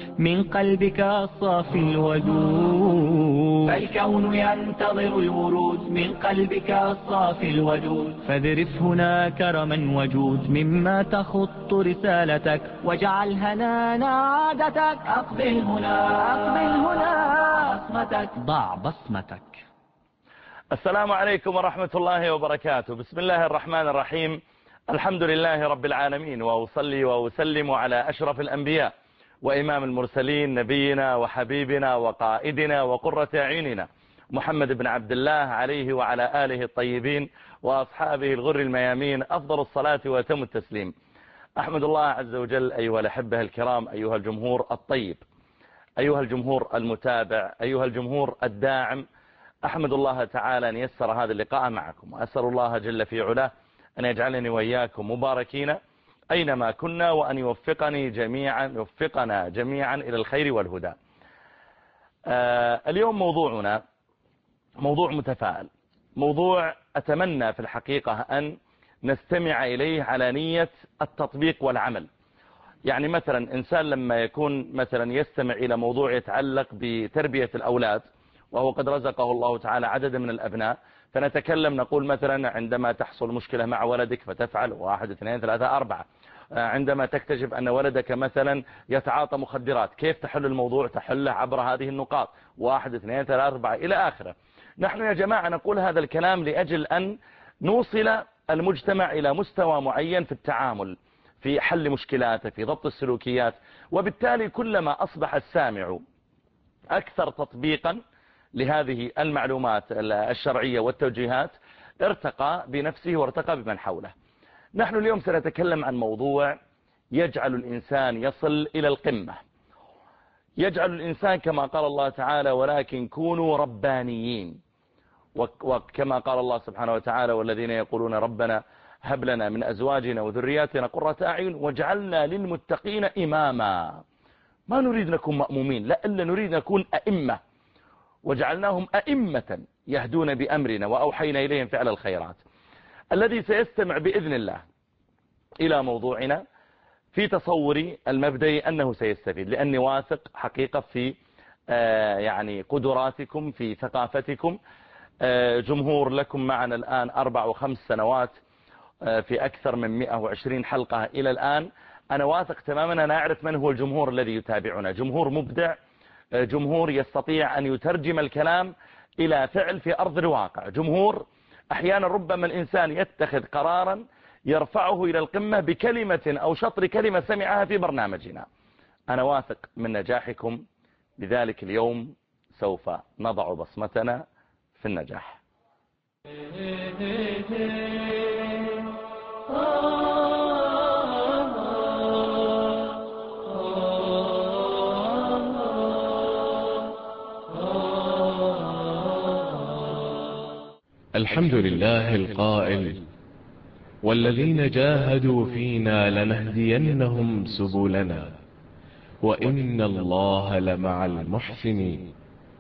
من قلبك الصافي الودود. فالكون ينتظر الورود من قلبك الصافي الودود. فاذرف هنا كرما وجود مما تخط رسالتك، واجعل هنانا عادتك. أقبل هنا بصمتك، ضع بصمتك. السلام عليكم ورحمة الله وبركاته. بسم الله الرحمن الرحيم. الحمد لله رب العالمين، وأصلي وأسلم على أشرف الأنبياء وإمام المرسلين، نبينا وحبيبنا وقائدنا وقرة أعيننا محمد بن عبد الله، عليه وعلى آله الطيبين وأصحابه الغر الميامين أفضل الصلاة وأتم التسليم. أحمد الله عز وجل أيها الأحبة الكرام، أيها الجمهور الطيب، أيها الجمهور المتابع، أيها الجمهور الداعم، أحمد الله تعالى أن يسر هذا اللقاء معكم، وأسأل الله جل في علاه أن يجعلني وإياكم مباركين أينما كنا، وأن يوفقنا جميعا إلى الخير والهدى. اليوم موضوعنا موضوع متفائل، موضوع أتمنى في الحقيقة أن نستمع إليه على نية التطبيق والعمل. يعني مثلا إنسان لما يكون مثلا يستمع إلى موضوع يتعلق بتربية الأولاد، وهو قد رزقه الله تعالى عددا من الأبناء، فنتكلم نقول مثلا عندما تحصل مشكلة مع ولدك فتفعل 1 2 3 4. عندما تكتشف أن ولدك مثلا يتعاطى مخدرات، كيف تحل الموضوع؟ تحله عبر هذه النقاط 1 2 3 4 إلى آخره. نحن يا جماعة نقول هذا الكلام لأجل أن نوصل المجتمع إلى مستوى معين في التعامل، في حل مشكلاته، في ضبط السلوكيات. وبالتالي كلما أصبح السامع أكثر تطبيقا لهذه المعلومات الشرعية والتوجيهات، ارتقى بنفسه وارتقى بمن حوله. نحن اليوم سنتكلم عن موضوع يجعل الإنسان يصل إلى القمة، يجعل الإنسان كما قال الله تعالى: ولكن كونوا ربانيين. وكما قال الله سبحانه وتعالى: والذين يقولون ربنا هب لنا من أزواجنا وذرياتنا قرة أعين واجعلنا للمتقين إماما. ما نريد نكون مأمومين، لا، إلا نريد نكون أئمة، وجعلناهم أئمة يهدون بأمرنا وأوحينا إليهم فعل الخيرات. الذي سيستمع بإذن الله إلى موضوعنا في تصوري المبدئي أنه سيستفيد، لأني واثق حقيقة في يعني قدراتكم، في ثقافتكم. جمهور لكم معنا الآن 4 و5 سنوات في أكثر من 120 حلقة إلى الآن. أنا واثق تماما، أنا أعرف من هو الجمهور الذي يتابعنا. جمهور مبدع، جمهور يستطيع أن يترجم الكلام إلى فعل في أرض الواقع. جمهور أحيانا ربما الإنسان يتخذ قرارا يرفعه إلى القمة بكلمة أو شطر كلمة سمعها في برنامجنا. أنا واثق من نجاحكم، لذلك اليوم سوف نضع بصمتنا في النجاح. الحمد لله القائل: والذين جاهدوا فينا لنهدينهم سبلنا وإن الله لمع المحسنين.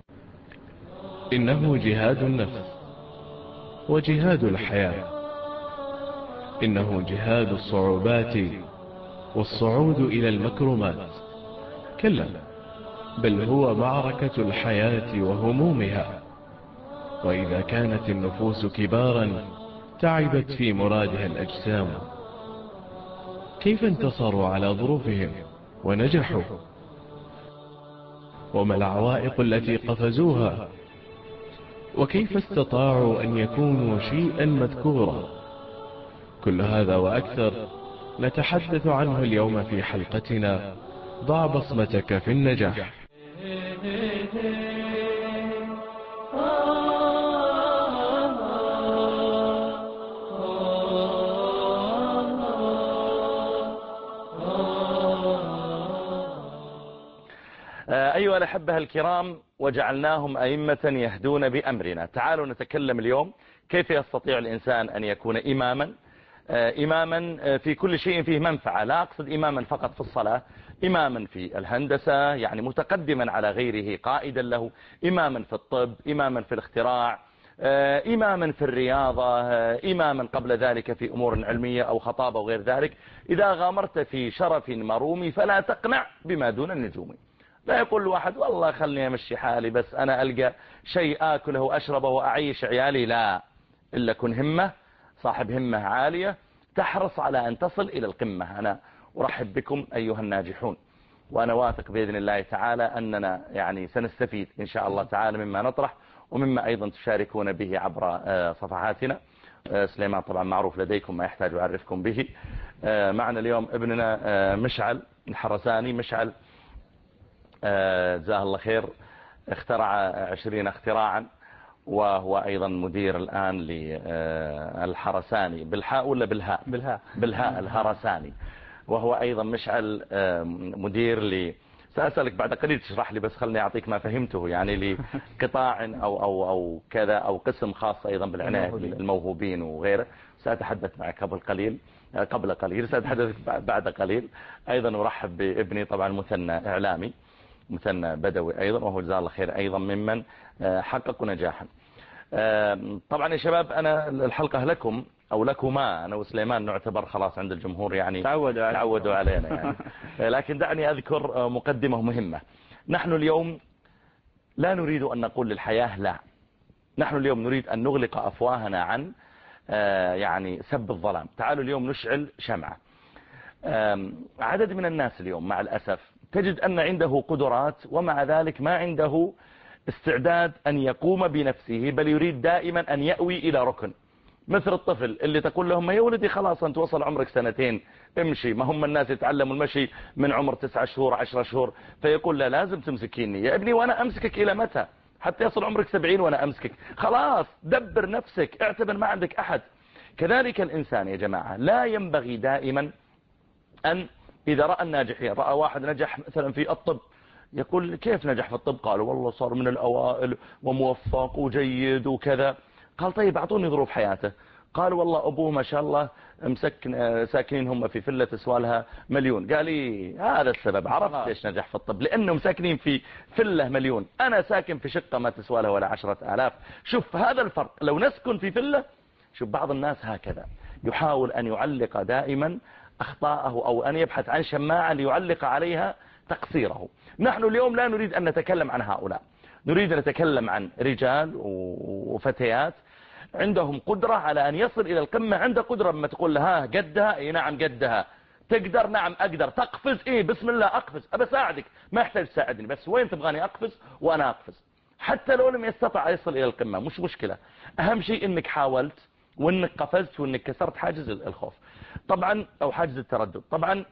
إنه جهاد النفس وجهاد الحياة، إنه جهاد الصعوبات والصعود إلى المكرمات. كلا، بل هو معركة الحياة وهمومها. وإذا كانت النفوس كبارا تعبت في مرادها الأجسام، كيف انتصروا على ظروفهم ونجحوا؟ وما العوائق التي قفزوها؟ وكيف استطاعوا أن يكونوا شيئا مذكورا؟ كل هذا وأكثر نتحدث عنه اليوم في حلقتنا ضع بصمتك في النجاح. أيها الأحبة الكرام، وجعلناهم أئمة يهدون بأمرنا. تعالوا نتكلم اليوم كيف يستطيع الإنسان أن يكون إماما في كل شيء فيه منفعة. لا أقصد إماما فقط في الصلاة، إماما في الهندسة، يعني متقدما على غيره، قائدا له، إماما في الطب، إماما في الاختراع، إماما في الرياضة، إماما قبل ذلك في أمور علمية أو خطابة وغير ذلك. إذا غامرت في شرف مرومي فلا تقنع بما دون النجوم. لا يقول واحد والله خلني أمشي حالي بس أنا ألقى شيء آكله وأشربه وأعيش عيالي. لا، إلا كن همة، صاحب همة عالية تحرص على أن تصل إلى القمة. أنا أرحب بكم أيها الناجحون، وأنا واثق بإذن الله تعالى أننا يعني سنستفيد إن شاء الله تعالى مما نطرح ومما أيضا تشاركون به عبر صفحاتنا. سليمان طبعا معروف لديكم، ما يحتاج أعرفكم به. معنا اليوم ابننا مشعل الحرساني. مشعل جزاه الله خير اخترع 20 اختراعا، وهو أيضا مدير الآن للحرساني. بالحاء ولا بالهاء؟ بالهاء الحرساني. وهو أيضا مشعل مدير سأسألك بعد قليل تشرح لي، بس خلني أعطيك ما فهمته يعني لقطاع أو كذا أو قسم خاص أيضا بالعناية بالموهوبين وغيره. سأتحدث معك قبل قليل سأتحدث بعد قليل. أيضا أرحب بابني طبعا مثنى إعلامي، مثنى بدوي أيضا، وهو جزاه الله خير أيضا ممن حققوا نجاحا. طبعا يا شباب أنا الحلقة لكم أو لكما، أنا وسليمان نعتبر خلاص عند الجمهور يعني تعودوا علينا يعني. لكن دعني أذكر مقدمة مهمة. نحن اليوم لا نريد أن نقول للحياة لا، نحن اليوم نريد أن نغلق أفواهنا عن يعني سب الظلام. تعالوا اليوم نشعل شمعة. عدد من الناس اليوم مع الأسف تجد أن عنده قدرات ومع ذلك ما عنده استعداد أن يقوم بنفسه، بل يريد دائما أن يأوي إلى ركن. مثل الطفل اللي تقول لهم يا ولدي خلاص أنت وصل عمرك 2 امشي، ما هم الناس يتعلموا المشي من عمر 9 شهور 10 شهور، فيقول لا لازم تمسكيني يا ابني وأنا أمسكك إلى متى؟ حتى يصل عمرك 70 وأنا أمسكك. خلاص دبر نفسك، اعتبر ما عندك أحد. كذلك الإنسان يا جماعة لا ينبغي دائما أن إذا رأى الناجحين، رأى واحد نجح مثلا في الطب، يقول كيف نجح في الطب؟ قالوا والله صار من الأوائل وموفق وجيد وكذا. قال طيب أعطوني ظروف حياته. قال والله أبوه ما شاء الله ساكنين هم في فلة تسوالها 1,000,000. قال لي هذا السبب، عرفت ليش نجح في الطب؟ لأنهم ساكنين في فلة 1,000,000، أنا ساكن في شقة ما تسوالها ولا 10,000. شوف هذا الفرق. لو نسكن في فلة، شوف بعض الناس هكذا يحاول أن يعلق دائما أخطاءه أو أن يبحث عن شماعة ليعلق عليها تقصيره. نحن اليوم لا نريد أن نتكلم عن هؤلاء، نريد أن نتكلم عن رجال وفتيات عندهم قدرة على أن يصل إلى القمة. عنده قدرة لما تقول لها قدها، اي نعم قدها. تقدر؟ نعم أقدر. تقفز؟ ايه بسم الله أقفز، أبى أساعدك، ما يحتاج تساعدني، بس وين تبغاني أقفز وأنا أقفز. حتى لو لم يستطع يصل إلى القمة مش مشكلة، أهم شيء إنك حاولت وإنك قفزت وإنك كسرت حاجز الخوف طبعا أو حاجز التردد. طبعا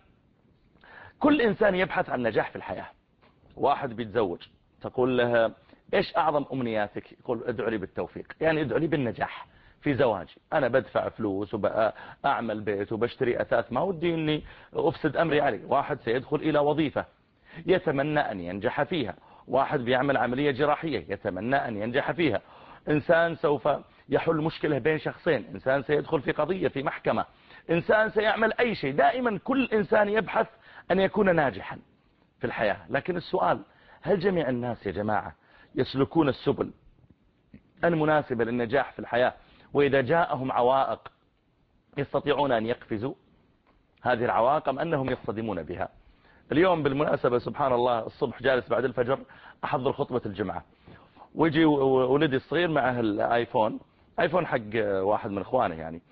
كل إنسان يبحث عن نجاح في الحياة. واحد بيتزوج تقول له إيش أعظم أمنياتك؟ يقول ادعو لي بالتوفيق، يعني ادعو لي بالنجاح في زواجي، أنا بدفع فلوس وبأعمل بيت وبشتري أثاث، ما ودي أني أفسد أمري عليه. واحد سيدخل إلى وظيفة يتمنى أن ينجح فيها، واحد بيعمل عملية جراحية يتمنى أن ينجح فيها، إنسان سوف يحل مشكلة بين شخصين، إنسان سيدخل في قضية في محكمة، إنسان سيعمل أي شيء. دائما كل إنسان يبحث أن يكون ناجحا في الحياة. لكن السؤال، هل جميع الناس يا جماعة يسلكون السبل المناسبة للنجاح في الحياة؟ وإذا جاءهم عوائق يستطيعون أن يقفزوا هذه العوائق أم أنهم يصطدمون بها؟ اليوم بالمناسبة سبحان الله الصبح جالس بعد الفجر أحضر خطبة الجمعة، ويجي ولدي الصغير معه الآيفون حق واحد من إخوانه يعني،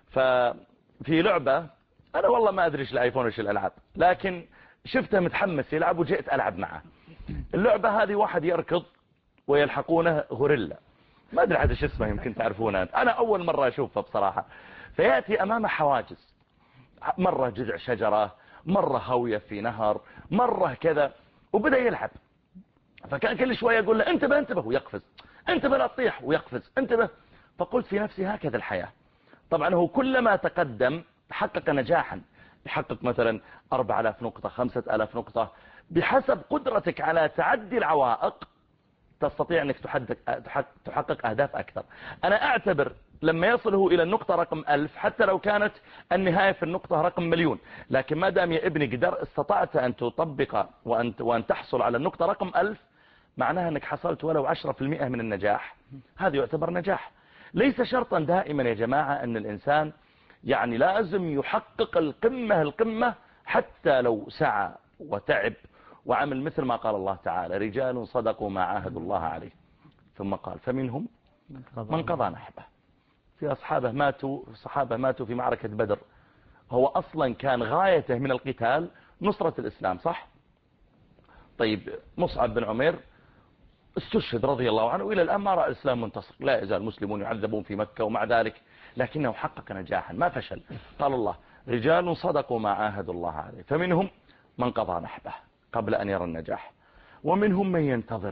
ففي لعبة أنا والله ما أدري إيش الآيفون وإيش الألعاب، لكن شفته متحمس يلعب وجئت ألعب معه. اللعبة هذه واحد يركض ويلحقونه غوريلا، ما أدري حتى شو اسمه، يمكن تعرفونه، أنا أول مرة أشوفه بصراحة. فيأتي أمامه حواجز، مرة جذع شجرة، مرة هاوية في نهر، مرة كذا، وبدأ يلعب. فكان كل شوية يقول له انتبه ويقفز، انتبه لا تطيح ويقفز، انتبه. فقلت في نفسي هكذا الحياة. طبعا هو كلما تقدم حقق نجاحا، يحقق مثلا 4,000 نقطة 5,000 نقطة، بحسب قدرتك على تعدي العوائق تستطيع أنك تحقق أهداف أكثر. أنا أعتبر لما يصله إلى النقطة رقم 1000، حتى لو كانت النهاية في النقطة رقم 1,000,000، لكن ما دام يا ابني استطعت أن تطبق وأن تحصل على النقطة رقم 1000، معناها أنك حصلت ولو 10% من النجاح، هذا يعتبر نجاح. ليس شرطا دائما يا جماعة أن الإنسان يعني لازم يحقق القمة حتى لو سعى وتعب وعمل مثل ما قال الله تعالى رجال صدقوا ما عاهدوا الله عليه، ثم قال فمنهم من قضى نحبه. في صحابة ماتوا في معركة بدر، هو أصلا كان غايته من القتال نصرة الإسلام، صح؟ طيب مصعب بن عمير استشهد رضي الله عنه، وإلى الآن ما رأى الإسلام منتصر، لا يزال المسلمون يعذبون في مكة، ومع ذلك لكنه حقق نجاحا ما فشل. قال الله رجال صدقوا ما عاهدوا الله عليه، فمنهم من قضى نحبه قبل أن يرى النجاح، ومنهم من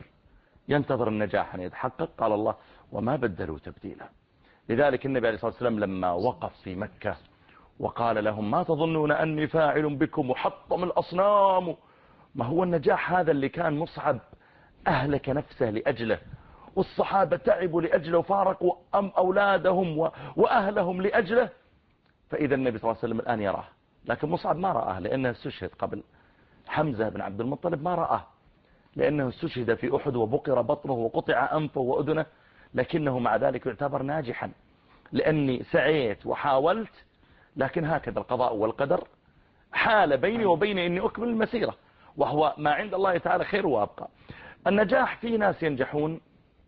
ينتظر النجاح أن يتحقق. قال الله وما بدلوا تبديلا. لذلك النبي عليه الصلاة والسلام لما وقف في مكة وقال لهم ما تظنون أني فاعل بكم، وحطم الأصنام، ما هو النجاح هذا اللي كان مصعب أهلك نفسه لأجله، والصحابة تعبوا لأجله وفارقوا أولادهم وأهلهم لأجله، فإذا النبي صلى الله عليه وسلم الآن يراه. لكن مصعب ما رآه لأنه استشهد قبل. حمزة بن عبد المطلب ما رآه لأنه استشهد في أحد وبقر بطنه وقطع أنفه وأذنه، لكنه مع ذلك يعتبر ناجحا لأني سعيت وحاولت، لكن هكذا القضاء والقدر حال بيني وبين أني أكمل المسيرة، وهو ما عند الله تعالى خير وأبقى. النجاح في ناس ينجحون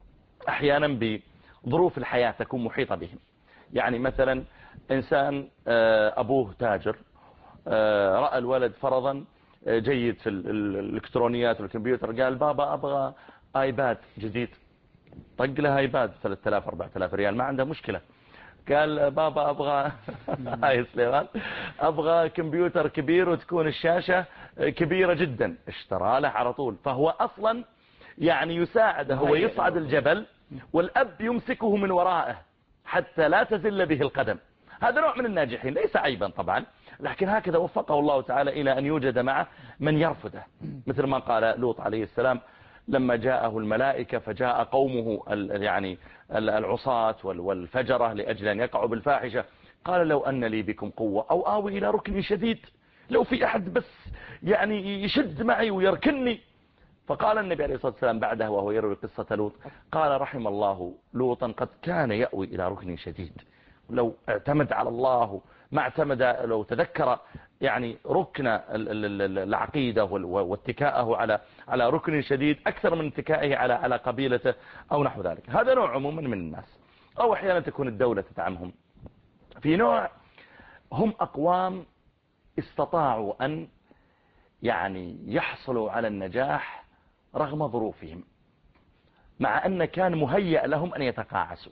أحيانا بظروف الحياة تكون محيطة بهم. يعني مثلا إنسان أبوه تاجر، رأى الولد فرضا جيد في الإلكترونيات والكمبيوتر، قال بابا أبغى آيباد جديد، طق له آيباد 3000-4000 ريال، ما عنده مشكلة. قال بابا أبغى هاي سليمان أبغى كمبيوتر كبير وتكون الشاشة كبيرة جدا، اشترى له على طول. فهو أصلا يعني يساعده، هو يصعد الجبل والأب يمسكه من ورائه حتى لا تزل به القدم. هذا نوع من الناجحين، ليس عيبا طبعا، لكن هكذا وفقه الله تعالى إلى أن يوجد معه من يرفضه، مثل ما قال لوط عليه السلام لما جاءه الملائكة فجاء قومه يعني العصاة والفجرة لأجل أن يقعوا بالفاحشة، قال لو أن لي بكم قوة أو آوي إلى ركن شديد، لو في أحد بس يعني يشد معي ويركني. فقال النبي عليه الصلاة والسلام بعده وهو يروي قصة لوط، قال رحم الله لوطا قد كان يأوي إلى ركن شديد، لو اعتمد على الله ما اعتمد، لو تذكر يعني ركن العقيدة واتكاءه على ركن شديد أكثر من اتكائه على قبيلته أو نحو ذلك. هذا نوع عموما من الناس، أو أحيانا تكون الدولة تدعمهم. في نوع هم أقوام استطاعوا أن يعني يحصلوا على النجاح رغم ظروفهم، مع أن كان مهيأ لهم أن يتقاعسوا.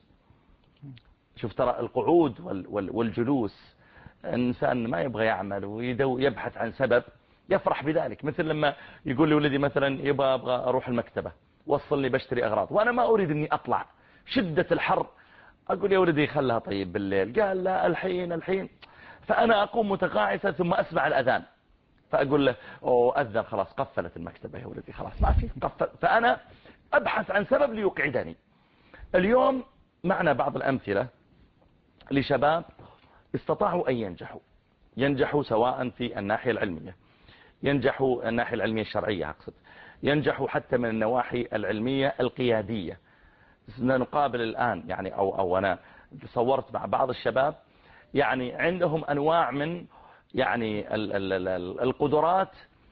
شوف ترى القعود والجلوس، الإنسان ما يبغى يعمل ويبحث عن سبب يفرح بذلك. مثل لما يقول لي ولدي مثلا أبغى أروح المكتبة وصلني بشتري أغراض وأنا ما أريد أني أطلع، شدة الحر، أقول يا ولدي خلها طيب بالليل، قال لا الحين، فأنا أقوم متقاعسا ثم أسمع الأذان فأقول له أذن خلاص قفلت المكتبة يا ولدي خلاص ما في قفل، فأنا أبحث عن سبب ليقعدني. اليوم معنا بعض الأمثلة لشباب استطاعوا أن ينجحوا سواء في الناحية العلمية، ينجحوا الناحية العلمية الشرعية أقصد، ينجحوا حتى من النواحي العلمية القيادية. نقابل الآن يعني أو أنا صورت مع بعض الشباب يعني عندهم أنواع من يعني القدرات،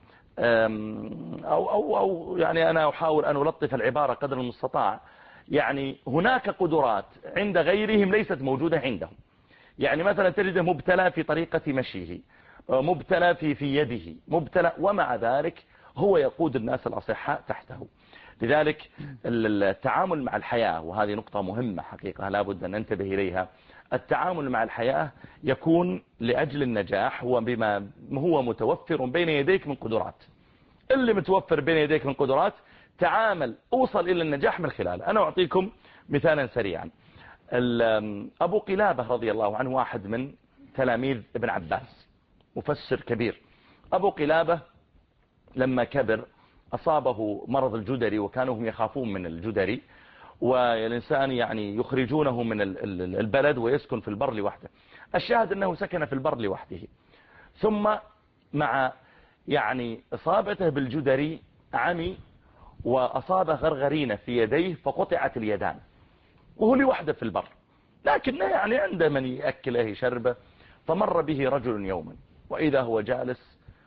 أو يعني أنا أحاول أن ألطف العبارة قدر المستطاع، يعني هناك قدرات عند غيرهم ليست موجودة عندهم. يعني مثلا تجده مبتلى في طريقة مشيه، مبتلى في يده، مبتلى، ومع ذلك هو يقود الناس الأصحاء تحته. لذلك التعامل مع الحياة، وهذه نقطة مهمة حقيقة لابد أن ننتبه إليها، التعامل مع الحياة يكون لأجل النجاح وبما هو متوفر بين يديك من قدرات. اللي متوفر بين يديك من قدرات تعامل، اوصل إلى النجاح من خلاله. أنا أعطيكم مثالا سريعا. أبو قلابة رضي الله عنه واحد من تلاميذ ابن عباس، مفسر كبير. أبو قلابة لما كبر أصابه مرض الجدري، وكانوا هم يخافون من الجدري، والإنسان يعني يخرجونه من البلد ويسكن في البر لوحده. الشاهد أنه سكن في البر لوحده، ثم مع يعني إصابته بالجدري عمي، وأصابه غرغرينة في يديه فقطعت اليدان، وهو لوحده في البر، لكنه يعني عنده من يأكله يشربه. فمر به رجل يوما وإذا هو جالس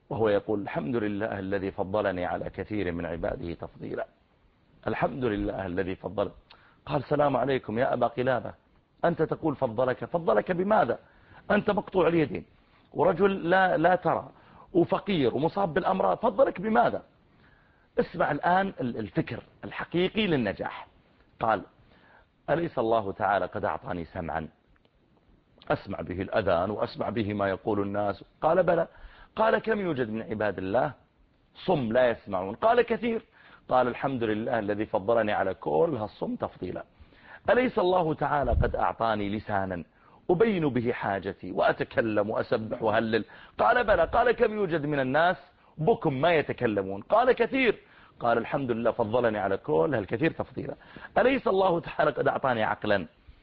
وهو يقول الحمد لله الذي فضلني على كثير من عباده تفضيلا. الحمد لله الذي فضل. قال السلام عليكم يا أبا قلابة، أنت تقول فضلك بماذا؟ أنت مقطوع اليدين ورجل لا ترى وفقير ومصاب بالأمراض، فضلك بماذا؟ اسمع الآن الفكر الحقيقي للنجاح. قال أليس الله تعالى قد أعطاني سمعا أسمع به الأذان وأسمع به ما يقول الناس؟ قال بلى. قال كم يوجد من عباد الله صم لا يسمعون؟ قال كثير. قال الحمد لله الذي فضلني على كل هالصم تفضيلا. أليس الله تعالى قد أعطاني لسانا أبين به حاجتي وأتكلم وأسبح وهلل؟ قال بلى. قال كم يوجد من الناس بكم ما يتكلمون؟ قال كثير. قال الحمد لله فضلني على كل هالكثير تفضيلا. أليس الله تعالى قد أعطاني عقلا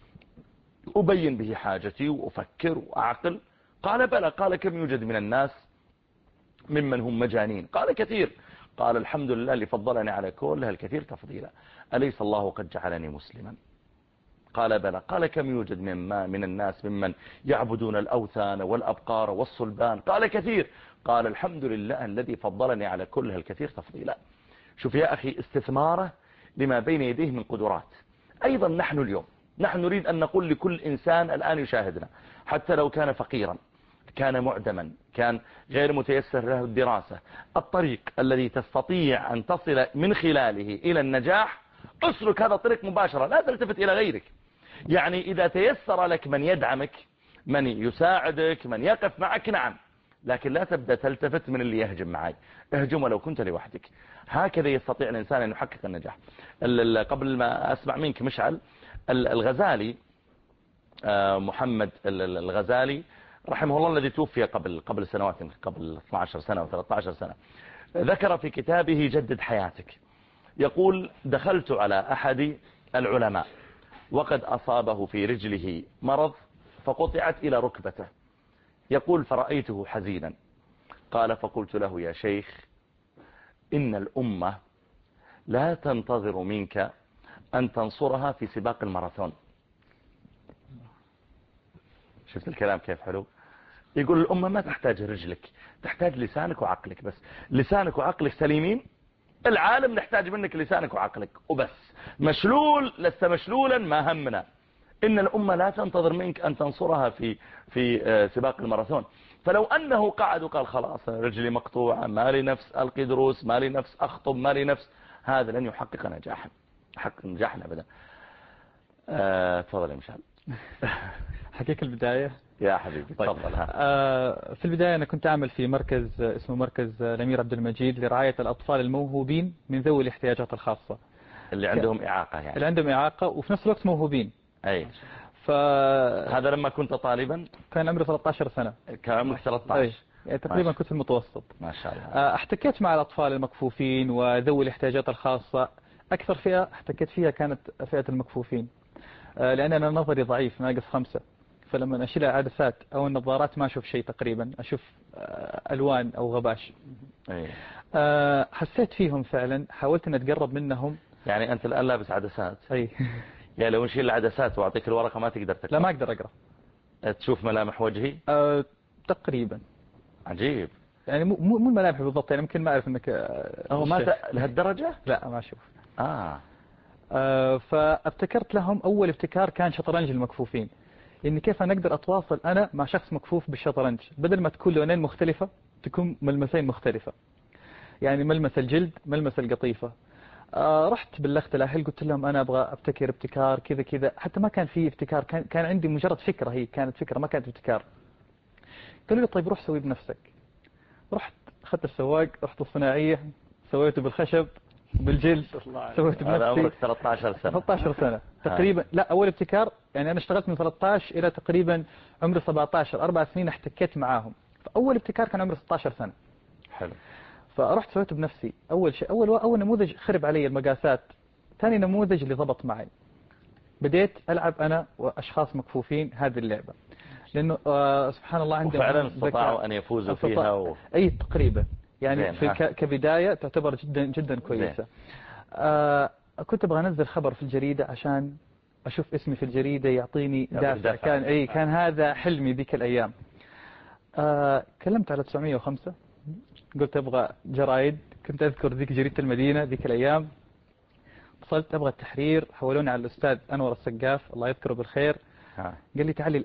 أبين به حاجتي وأفكر وأعقل؟ قال بلى. قال كم يوجد من الناس ممن هم مجانين؟ قال كثير. قال الحمد لله اللي فضلني على كل هالكثير تفضيلا. أليس الله قد جعلني مسلما؟ قال بلى. قال كم يوجد من الناس ممن يعبدون الأوثان والأبقار والصلبان؟ قال كثير. قال الحمد لله الذي فضلني على كل هالكثير تفضيلا. شوف يا أخي استثماره لما بين يديه من قدرات. أيضا نحن اليوم نريد أن نقول لكل إنسان الآن يشاهدنا، حتى لو كان فقيرا، كان معدما، كان غير متيسر له الدراسة، الطريق الذي تستطيع أن تصل من خلاله إلى النجاح اسلك هذا الطريق مباشرة، لا تلتفت إلى غيرك. يعني إذا تيسر لك من يدعمك، من يساعدك، من يقف معك، نعم، لكن لا تبدأ تلتفت من اللي يهجم معي. اهجم ولو كنت لوحدك. هكذا يستطيع الإنسان أن يحقق النجاح. قبل ما أسمع منك مشعل، الغزالي، محمد الغزالي رحمه الله الذي توفي قبل سنوات، قبل 12 سنة أو 13 سنة، ذكر في كتابه جدد حياتك، يقول دخلت على أحد العلماء وقد أصابه في رجله مرض فقطعت إلى ركبته، يقول فرأيته حزينا. قال فقلت له يا شيخ إن الأمة لا تنتظر منك أن تنصرها في سباق الماراثون. شفت الكلام كيف حلو؟ يقول الأمة ما تحتاج رجلك، تحتاج لسانك وعقلك بس. لسانك وعقلك سليمين، العالم نحتاج منك لسانك وعقلك وبس. مشلول لست مشلولا ما همنا. إن الأمة لا تنتظر منك أن تنصرها في سباق الماراثون. فلو أنه قعد وقال خلاص رجلي مقطوعة، ما لي نفس ألقي دروس، ما لي نفس أخطب، ما لي نفس، هذا لن يحقق نجاحا، يحقق نجاحا أبدا. تفضل يا مشعل. حقيقة البداية يا حبيبي تفضل. في البداية أنا كنت أعمل في مركز اسمه مركز الأمير عبد المجيد لرعاية الأطفال الموهوبين من ذوي الاحتياجات الخاصة، اللي عندهم إعاقة يعني. اللي عندهم إعاقة وفي نفس الوقت موهوبين. أي. هذا لما كنت طالبا كان عمري 13 سنة. كان عمرك 13. يعني تقريبا كنت في المتوسط. ما شاء الله. احتكيت مع الأطفال المكفوفين وذوي الاحتياجات الخاصة. أكثر فئة احتكيت فيها كانت فئة المكفوفين، لأن أنا نظري ضعيف ناقص 5، فلما أشيل العدسات أو النظارات ما أشوف شيء تقريبا، أشوف ألوان أو غباش. حسيت فيهم فعلا، حاولت أن أتقرب منهم. يعني أنت الآن لابس عدسات؟ أي. يعني لو نشيل العدسات وأعطيك الورقة ما تقدر تقرأ؟ لا ما أقدر أقرأ. تشوف ملامح وجهي؟ تقريبا. عجيب. يعني مو الملامح بالضبط، يعني ممكن ما أعرف أنك لهالدرجة؟ لا ما أشوف. فابتكرت لهم أول ابتكار كان شطرنج المكفوفين، إن كيف أنا أقدر أتواصل أنا مع شخص مكفوف بالشطرنج، بدل ما تكون لونين مختلفة تكون ملمسين مختلفة، يعني ملمس الجلد ملمس القطيفة. رحت بلغت الأهل قلت لهم أنا أبغى أبتكر ابتكار كذا كذا، حتى ما كان في ابتكار، كان عندي مجرد فكرة، هي كانت فكرة ما كانت ابتكار. قالوا لي طيب روح سوي بنفسك. رحت أخذت السواق، رحت الصناعية، سويته بالخشب بالجلد، سويت بنفسي. هذا عمرك 13 سنة. 13 سنة تقريبا. لا أول ابتكار يعني أنا اشتغلت من 13 إلى تقريبا عمري 17، 4 سنين احتكيت معاهم. فأول ابتكار كان عمري 16 سنة. حلو. فرحت سويته بنفسي. أول شيء أول نموذج خرب علي المقاسات، ثاني نموذج اللي ضبط معي. بديت ألعب أنا وأشخاص مكفوفين هذه اللعبة، لأنه سبحان الله عندهم فعلا استطاعوا أن يفوزوا فيها أي تقريبا يعني كبداية تعتبر جدا جدا كويسة. كنت أبغى أنزل خبر في الجريدة عشان أشوف اسمي في الجريدة يعطيني دافع. كان هذا حلمي ذيك الأيام. كلمت على 905 قلت أبغى جرايد. كنت أذكر ذيك جريدة المدينة ذيك الأيام. اتصلت أبغى التحرير، حولوني على الأستاذ أنور السقاف الله يذكره بالخير. قال لي تعالي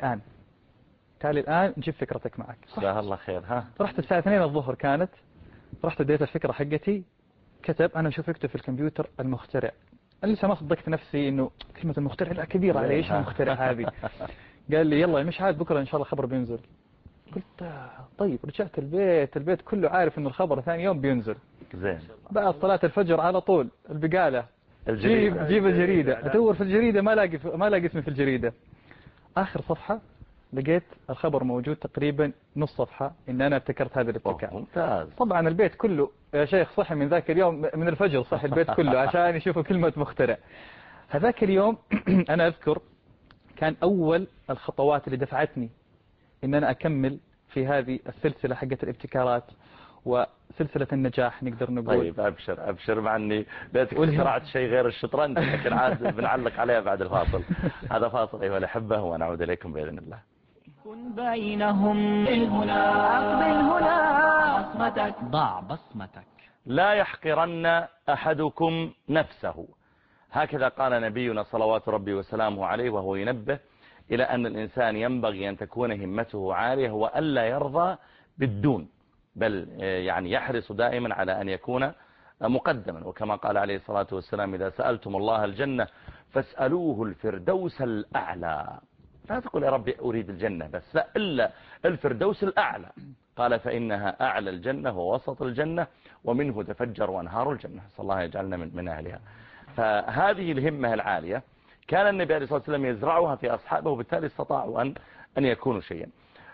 الآن نجيب فكرتك معك. جزاه الله خير. رحت الساعة 2 الظهر كانت، رحت اديت الفكرة حقتي. كتب أنا شوف يكتب في الكمبيوتر المخترع. أنا لسه ما صدقت نفسي إنه كلمة المخترع لا كبيرة على إيش المخترع هذه. قال لي يلا مش عاد بكرة إن شاء الله خبر بينزل. قلت طيب. رجعت البيت كله عارف إنه الخبر ثاني يوم بينزل. زين. بعد صلاة الفجر على طول البقالة جيب الجريدة. أدور في الجريدة ما لاقي اسمي في الجريدة. آخر صفحة لقيت الخبر موجود تقريبا نص صفحة إن أنا ابتكرت هذا الابتكار. ممتاز. طبعا البيت كله يا شيخ صحي من ذاك اليوم من الفجر، صحي البيت كله عشان يشوفوا كلمة مخترع. هذاك اليوم أنا أذكر كان أول الخطوات اللي دفعتني إن أنا أكمل في هذه السلسلة حقت الابتكارات وسلسلة النجاح نقدر نقول. طيب أبشر مع أني ليتك اخترعت شيء غير الشطرنج، لكن عاد بنعلق عليها بعد الفاصل. هذا فاصل أيها الأحبة ونعود إليكم بإذن الله. كن بينهم بالهنا أقبل هنا بصمتك ضع بصمتك. لا يحقرن أحدكم نفسه، هكذا قال نبينا صلوات ربي وسلامه عليه، وهو ينبه إلى أن الإنسان ينبغي أن تكون همته عالية وألا يرضى بالدون، بل يعني يحرص دائما على أن يكون مقدما. وكما قال عليه الصلاة والسلام إذا سألتم الله الجنة فاسألوه الفردوس الأعلى. لا تقول يا ربي أريد الجنة بس، لا إلا الفردوس الأعلى. قال فإنها أعلى الجنة ووسط الجنة ومنه تفجر وأنهار الجنة. صلى الله يجعلنا من أهلها. فهذه الهمة العالية كان النبي عليه الصلاة والسلام يزرعها في أصحابه، وبالتالي استطاعوا أن يكونوا شيئا.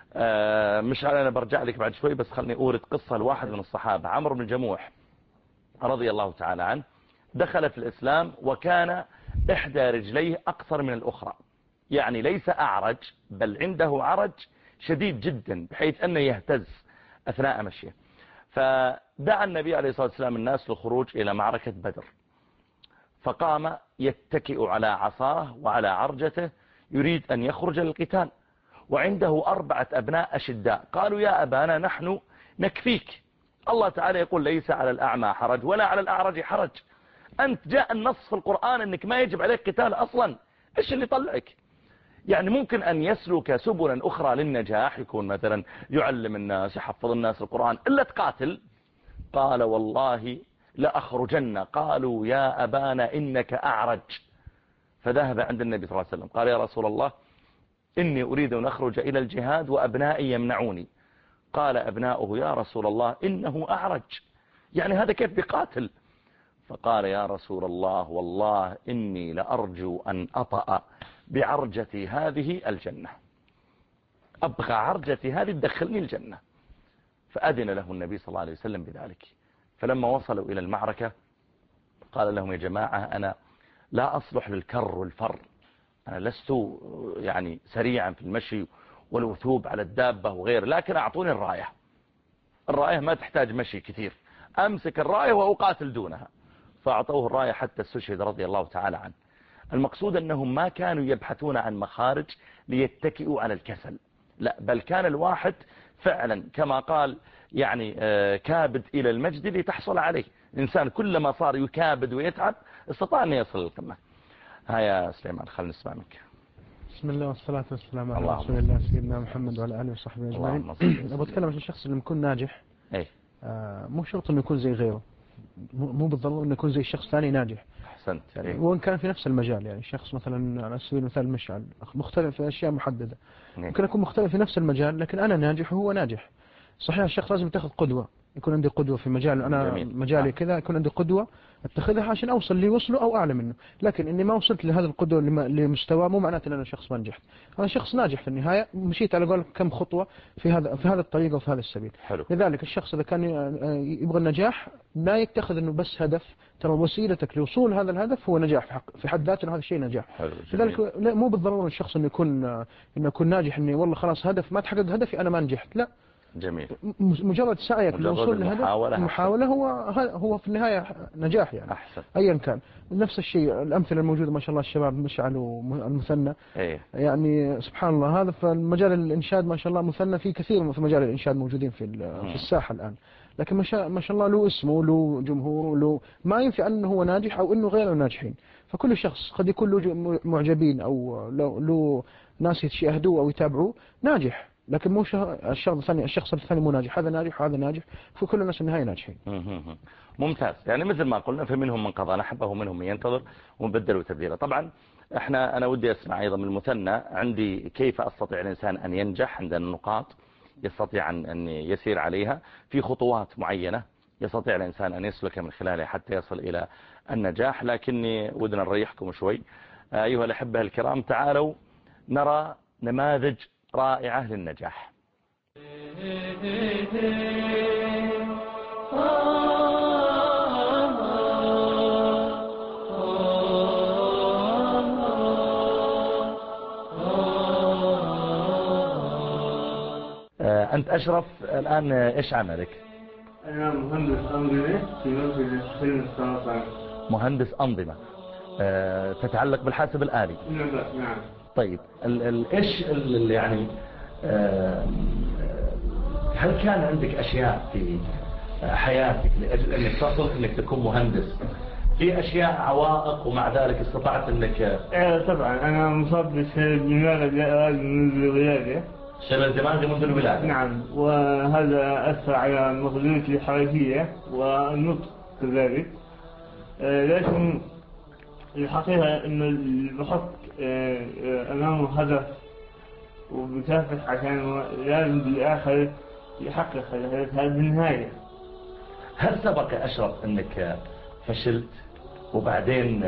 مش أنا برجع لك بعد شوي، بس خلني أورد قصة لواحد من الصحابة عمرو بن الجموح رضي الله تعالى عنه. دخل في الإسلام وكان إحدى رجليه أقصر من الأخرى، يعني ليس أعرج بل عنده عرج شديد جدا بحيث أنه يهتز أثناء مشيه. فدعا النبي عليه الصلاة والسلام الناس للخروج إلى معركة بدر، فقام يتكئ على عصاه وعلى عرجته يريد أن يخرج للقتال، وعنده 4 أبناء أشداء. قالوا يا أبانا نحن نكفيك، الله تعالى يقول ليس على الأعمى حرج ولا على الأعرج حرج. أنت جاء النص في القرآن أنك ما يجب عليك قتال أصلا، إيش اللي طلعك؟ يعني ممكن أن يسلك سبلا أخرى للنجاح، يكون مثلا يعلم الناس يحفظ الناس القرآن، إلا تقاتل. قال والله لأخرجن. قالوا يا أبانا إنك أعرج. فذهب عند النبي صلى الله عليه وسلم قال يا رسول الله إني أريد أن أخرج إلى الجهاد وأبنائي يمنعوني. قال أبناؤه يا رسول الله إنه أعرج، يعني هذا كيف بقاتل؟ فقال يا رسول الله والله إني لأرجو أن أطأ بعرجتي هذه الجنة، أبغى عرجتي هذه تدخلني الجنة. فأذن له النبي صلى الله عليه وسلم بذلك. فلما وصلوا إلى المعركة قال لهم يا جماعة أنا لا أصلح للكر والفر، أنا لست يعني سريعا في المشي والوثوب على الدابة وغير، لكن أعطوني الراية. الراية ما تحتاج مشي كثير، أمسك الراية وأقاتل دونها. فأعطوه الراية حتى استشهد رضي الله تعالى عنه. المقصود أنهم ما كانوا يبحثون عن مخارج ليتكئوا على الكسل، لا، بل كان الواحد فعلا كما قال يعني كابد إلى المجد لتحصل عليه. الإنسان كلما صار يكابد ويتعب استطاع أن يصل للقمة. ها يا سليمان خلنا نسمع منك. بسم الله والصلاة والسلام على رسول الله سيدنا محمد وعلى آله وصحبه أجمعين. أبغى أتكلم عن الشخص اللي يكون ناجح. مو شرط إنه يكون زي غيره، مو بالضرورة إنه يكون زي الشخص الثاني ناجح. أحسنت. يعني وإن كان في نفس المجال، يعني شخص مثلا على سبيل المثال مشعل مختلف في أشياء محددة، ممكن أكون مختلف في نفس المجال لكن أنا ناجح وهو ناجح. صحيح الشخص لازم يتخذ قدوة، يكون عندي قدوة في مجال، أنا مجالي كذا، يكون عندي قدوة اتخذها عشان أوصل اللي وصله أو أعلى منه. لكن إني ما وصلت لهذا القدوة لمستوى مو معناته أن أنا شخص ما نجحت. أنا شخص ناجح في النهاية، مشيت على قول كم خطوة في هذا الطريق وفي هذا السبيل. حلو. لذلك الشخص إذا كان يبغى النجاح لا يتخذ إنه بس هدف، ترى وسيلتك لوصول هذا الهدف هو نجاح في حد ذاته، هذا الشيء نجاح. لذلك مو بالضرورة الشخص إنه يكون ناجح إني والله خلاص هدف ما تحقق هدفي أنا ما نجحت، لا. جميل. مجرد سعيك للوصول لهدف، المحاولة هو في النهاية نجاح يعني. أحسن. أيا كان. نفس الشيء الأمثلة الموجودة ما شاء الله الشباب مشعل والمثنى. يعني سبحان الله هذا في مجال الإنشاد ما شاء الله مثنى، في كثير في مجال الإنشاد موجودين في الساحة الآن. لكن ما شاء الله له اسمه له جمهور له، ما ينفي أنه هو ناجح أو أنه غيره ناجحين. فكل شخص قد يكون له معجبين أو له ناس يشاهدوه أو يتابعوه ناجح، لكن مو الشخص الثاني مو ناجح، هذا ناجح وهذا ناجح، فكل الناس النهاية ناجحين. ممتاز. يعني مثل ما قلنا فمنهم من قضى نحبه ومنهم من ينتظر ومبدل تبديله. طبعا أنا ودي أسمع أيضا من المثنى عندي كيف أستطيع الإنسان أن ينجح، عندنا النقاط يستطيع أن يسير عليها، في خطوات معينة يستطيع الإنسان أن يسلك من خلالها حتى يصل إلى النجاح. لكني ودنا نريحكم شوي. أيها الأحبة الكرام، تعالوا نرى نماذج رائعة للنجاح. أنت أشرف الآن إيش عملك؟ أنا مهندس أنظمة في مركز حسين السرطان. مهندس أنظمة، تتعلق بالحاسب الآلي. نعم. طيب إيش يعني هل كان عندك أشياء في حياتك لأجل أنك تصل أنك تكون مهندس، في أشياء عوائق ومع ذلك استطعت أنك؟ طبعا أنا مصاب بشلل دماغي منذ الولادة. شلل دماغي منذ الولادة؟ نعم، وهذا أثر على مقدرتي الحركية والنطق كذلك. لكن الحقيقة أنه اللي بحط أمامه هدف وبكافح عشان لازم بالآخر يحقق الهدف هذا بالنهاية. هل سبق أشرف أنك فشلت وبعدين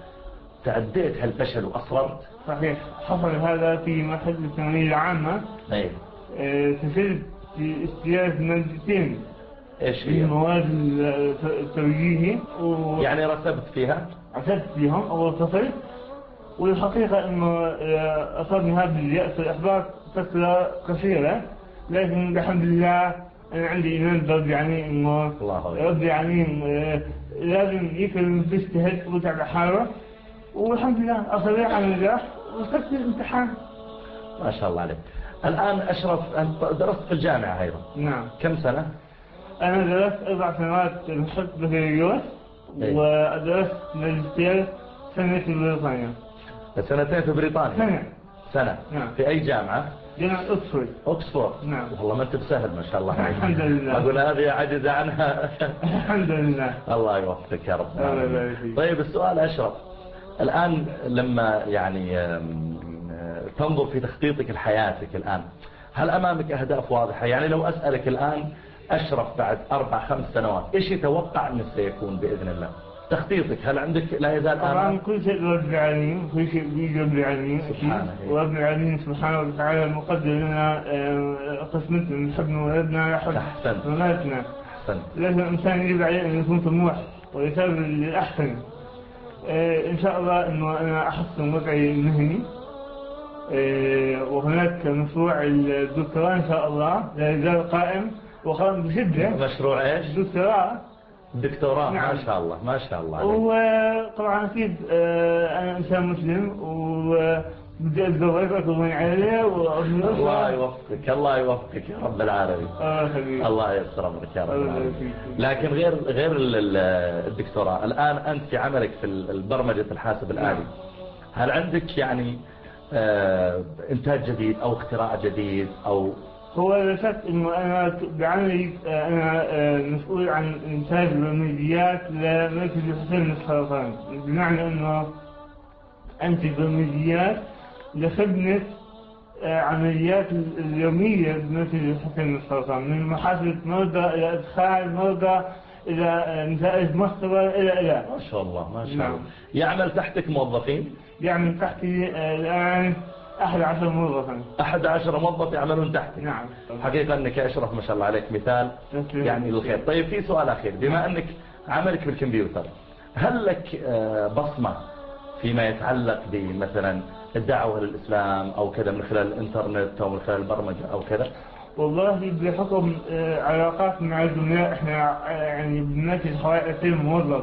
تعديت هالفشل وأصررت؟ صحيح، حصل هذا في مرحلة الثانوية العامة. أيه. فشلت في اجتياز مادتين. إيش هي؟ المواد التوجيهي يعني رسبت فيها؟ رسبت فيهم أول فصل، والحقيقة أنه أصابني هذا اليأس والإحباط فترة قصيرة، لكن الحمد لله أنا عندي إيمان برب يعني إنه رب يعني لازم يكون بيجتهد ويتعب حاله، والحمد لله أصبح على النجاح وصلت الامتحان. ما شاء الله عليك. الآن أشرف أنت درست في الجامعة أيضا؟ نعم. كم سنة؟ أنا درست 4 سنوات محط بكالوريوس، ودرست ماجستير سنة في بريطانيا. سنتين في بريطانيا؟ سنة. نعم. في أي جامعة؟ جامعة أكسفورد. أكسفورد. نعم. والله ما أنت بسهل ما شاء الله عليك. الحمد لله. أقول هذه عجز عنها. الحمد لله. الله يوفقك يا رب. الله يبارك فيك. طيب السؤال أشرف، الآن لما يعني تنظر في تخطيطك لحياتك الآن، هل أمامك أهداف واضحة؟ يعني لو أسألك الآن أشرف بعد 4-5 سنوات إيش يتوقع أنه سيكون بإذن الله؟ تخطيطك هل عندك لا يزال طبعا كل شيء رب العالمين، كل شيء بيجي رب العالمين ورب العالمين سبحانه وتعالى مقدر لنا قسمتنا من حبنا ولدنا لحب وماتنا. لازم الإنسان يجب عليه أن يكون طموح ويسير للأحسن. إن شاء الله أنه أنا أحسن وضعي المهني، وهناك مشروع الدكتوراه إن شاء الله لا يزال قائم وقائم بشدة. مشروع إيش؟ دكتوراه. نعم. ما شاء الله ما شاء الله. وطبعا أكيد أنا إنسان مسلم وبدي أتزوج وأكون عائلة وأبني أسرة. الله يوفقك الله يوفقك يا رب العالمين. الله ييسر أمرك يا رب العالمين. لكن غير الدكتوراه، الآن أنت في عملك في البرمجة الحاسب الآلي، هل عندك يعني إنتاج جديد أو اختراع جديد أو؟ هو لا شك إنه أنا بعملي أنا مسؤول عن إنتاج برمجيات لمركز حسين السرطان، بمعنى إنه أنتج برمجيات لخدمة عمليات اليومية بمركز حسين السرطان، من محاسبة مرضى إلى إدخال مرضى إلى نتائج مختبر إلى. ما شاء الله ما شاء الله. يعمل تحتك موظفين؟ يعمل تحتي الآن 11 موظفا. 11 موظف يعملون تحتك. نعم. حقيقة أنك أشرف ما شاء الله عليك مثال يعني للخير. طيب في سؤال أخير، بما أنك عملك بالكمبيوتر، هل لك بصمة فيما يتعلق بمثلا الدعوة للإسلام أو كذا من خلال الإنترنت أو من خلال البرمجة أو كذا؟ والله بحكم علاقات مع الزملاء احنا يعني بنمثل حوالي 2000 موظف،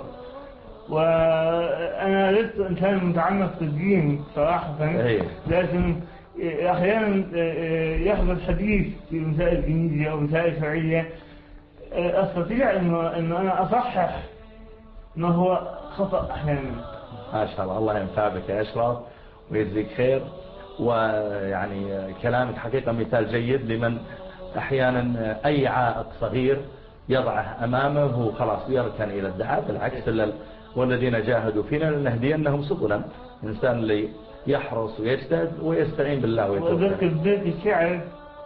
وأنا لست إنسان متعمق في الدين صراحة، لكن أحيانا يحدث حديث في مسائل دينية أو مسائل شرعية أستطيع إنه أنا أصحح ما هو خطأ أحيانا. ما شاء الله، الله ينفع بك يا أشرف ويجزيك خير. ويعني كلامك حقيقة مثال جيد لمن أحيانا أي عائق صغير يضعه أمامه وخلاص يركن إلى الدعاء. بالعكس، والذين جاهدوا فينا لنهدينهم سبلا. الإنسان اللي يحرص ويجتهد ويستعين بالله ويتوكل. وذكر بيت الشعر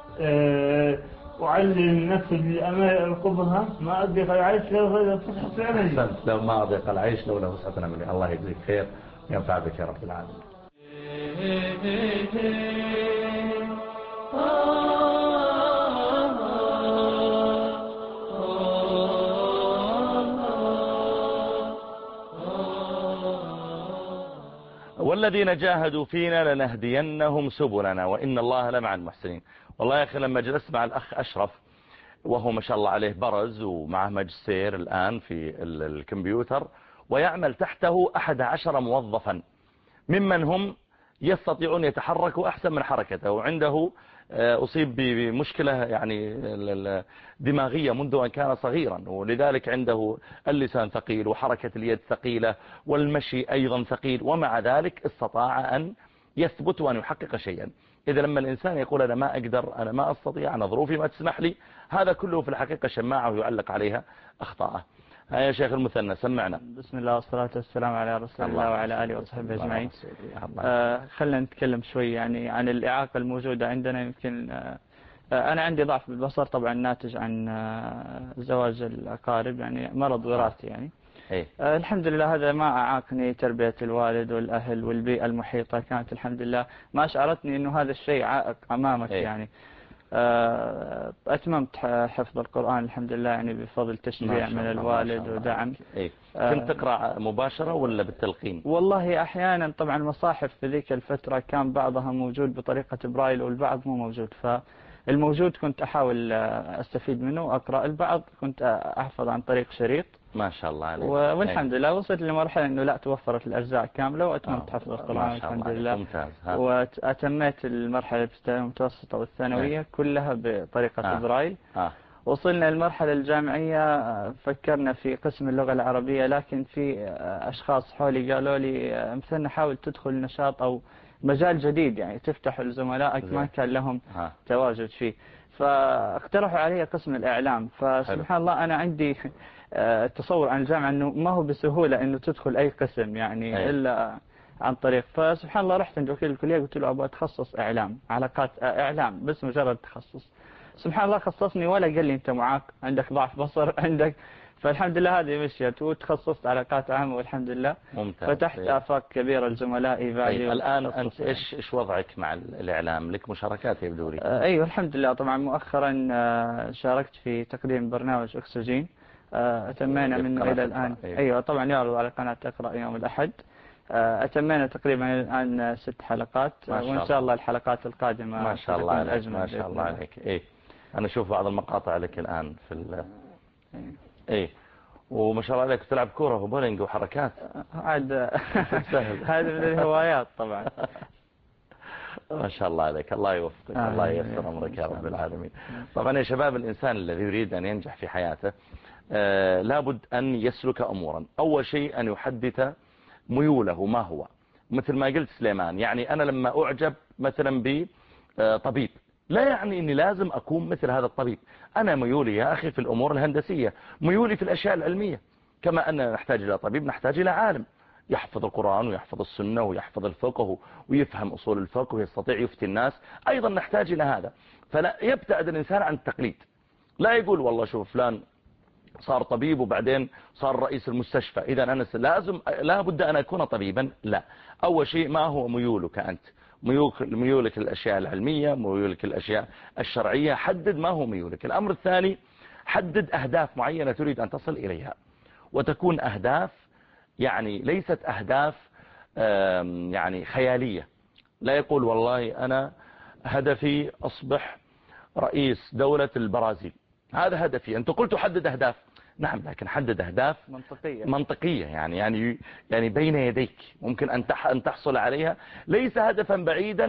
أعلم نفسي بالأمال أركبها ما أضيق العيش لو غير فسحة عملي. أحسنت، لو ما أضيق العيش لولا فسحة عملي. الله يجزيك خير وينفع بك يا رب العالمين. والذين جاهدوا فينا لنهدينهم سبلنا وإن الله لمع المحسنين. والله يا أخي لما جلست مع الأخ أشرف وهو ما شاء الله عليه برز ومعه ماجستير الآن في الكمبيوتر ويعمل تحته 11 موظفا ممن هم يستطيعون يتحركوا أحسن من حركته، وعنده أصيب بمشكلة يعني دماغية منذ أن كان صغيرا، ولذلك عنده اللسان ثقيل وحركة اليد ثقيلة والمشي أيضا ثقيل، ومع ذلك استطاع أن يثبت وأن يحقق شيئا. إذا لما الإنسان يقول أنا ما أقدر، أنا ما أستطيع، أنا ظروفي ما تسمح لي، هذا كله في الحقيقة شماعة ويعلق عليها أخطاءه. يا شيخ المثنى سمعنا. بسم الله والصلاة والسلام على رسول الله وعلى آله وصحبه أجمعين. خلنا نتكلم شوي يعني عن الإعاقة الموجودة عندنا. يمكن أنا عندي ضعف بالبصر طبعا ناتج عن زواج الأقارب، يعني مرض وراثي يعني. الحمد لله هذا ما أعاقني، تربية الوالد والأهل والبيئة المحيطة كانت الحمد لله ما أشعرتني أنه هذا الشيء عائق أمامك يعني. أتممت حفظ القرآن الحمد لله يعني بفضل تشجيع من الوالد ودعم. كنت تقرأ مباشرة ولا بالتلقين؟ والله أحيانا طبعا المصاحف في ذيك الفترة كان بعضها موجود بطريقة برايل والبعض مو موجود، فالموجود كنت أحاول أستفيد منه وأقرأ، البعض كنت أحفظ عن طريق شريط. ما شاء الله عليك. والحمد لله وصلت لمرحلة أنه لا توفرت الأجزاء كاملة وأتممت حفظ القرآن الحمد لله. ممتاز. وأتميت المرحلة المتوسطة والثانوية كلها بطريقة برايل. وصلنا للمرحلة الجامعية فكرنا في قسم اللغة العربية، لكن في أشخاص حولي قالوا لي مثلنا حاول تدخل نشاط أو مجال جديد يعني تفتح لزملائك ما كان لهم تواجد فيه، فاقترحوا علي قسم الإعلام. فسبحان الله أنا عندي التصور عن الجامعة أنه ما هو بسهولة أنه تدخل أي قسم يعني إلا عن طريق. فسبحان الله رحت عند وكيل الكلية قلت له أبغى أتخصص إعلام، علاقات إعلام بس مجرد تخصص. سبحان الله خصصني ولا قال لي أنت معاق، عندك ضعف بصر، عندك. فالحمد لله هذه مشيت وتخصصت علاقات عامة والحمد لله. ممتاز. فتحت آفاق كبيرة لزملائي بعدي. الآن أنت إيش وضعك مع الإعلام؟ لك مشاركات يبدو لي. أيوه الحمد لله. طبعا مؤخرا شاركت في تقديم برنامج أكسجين، أتمينا منه إلى الآن. أيوه طبعا يعرض على قناة اقرأ يوم الأحد. أتمينا تقريبا الآن 6 حلقات، وإن شاء الله الحلقات القادمة ما شاء الله عليك. ما شاء الله عليك. أنا أشوف بعض المقاطع لك الآن في وما شاء الله عليك تلعب كورة وبولينج وحركات عاد هذا من الهوايات طبعا. ما شاء الله عليك، الله يوفقك، الله ييسر أمرك يا رب العالمين. طبعا يا شباب الإنسان الذي يريد أن ينجح في حياته لابد أن يسلك أمورا. أول شيء أن يحدث ميوله ما هو، مثل ما قلت سليمان. يعني أنا لما أعجب مثلا بطبيب لا يعني أني لازم أكون مثل هذا الطبيب. أنا ميولي يا أخي في الأمور الهندسية، ميولي في الأشياء العلمية. كما أننا نحتاج إلى طبيب نحتاج إلى عالم يحفظ القرآن ويحفظ السنة ويحفظ الفقه ويفهم أصول الفقه ويستطيع يفتي الناس، أيضا نحتاج إلى هذا. فلا يبتعد الإنسان عن التقليد، لا يقول والله شوف فلان صار طبيب وبعدين صار رئيس المستشفى إذا أنا لا بد أن أكون طبيبا. لا، أول شيء ما هو ميولك أنت، ميولك الأشياء العلمية، ميولك الأشياء الشرعية، حدد ما هو ميولك. الأمر الثاني حدد أهداف معينة تريد أن تصل إليها، وتكون أهداف يعني ليست أهداف يعني خيالية. لا يقول والله أنا هدفي أصبح رئيس دولة البرازيل، هذا هدفي. أنت قلت حدد أهداف، نعم، لكن حدد أهداف منطقية يعني بين يديك ممكن أن تحصل عليها، ليس هدفا بعيدا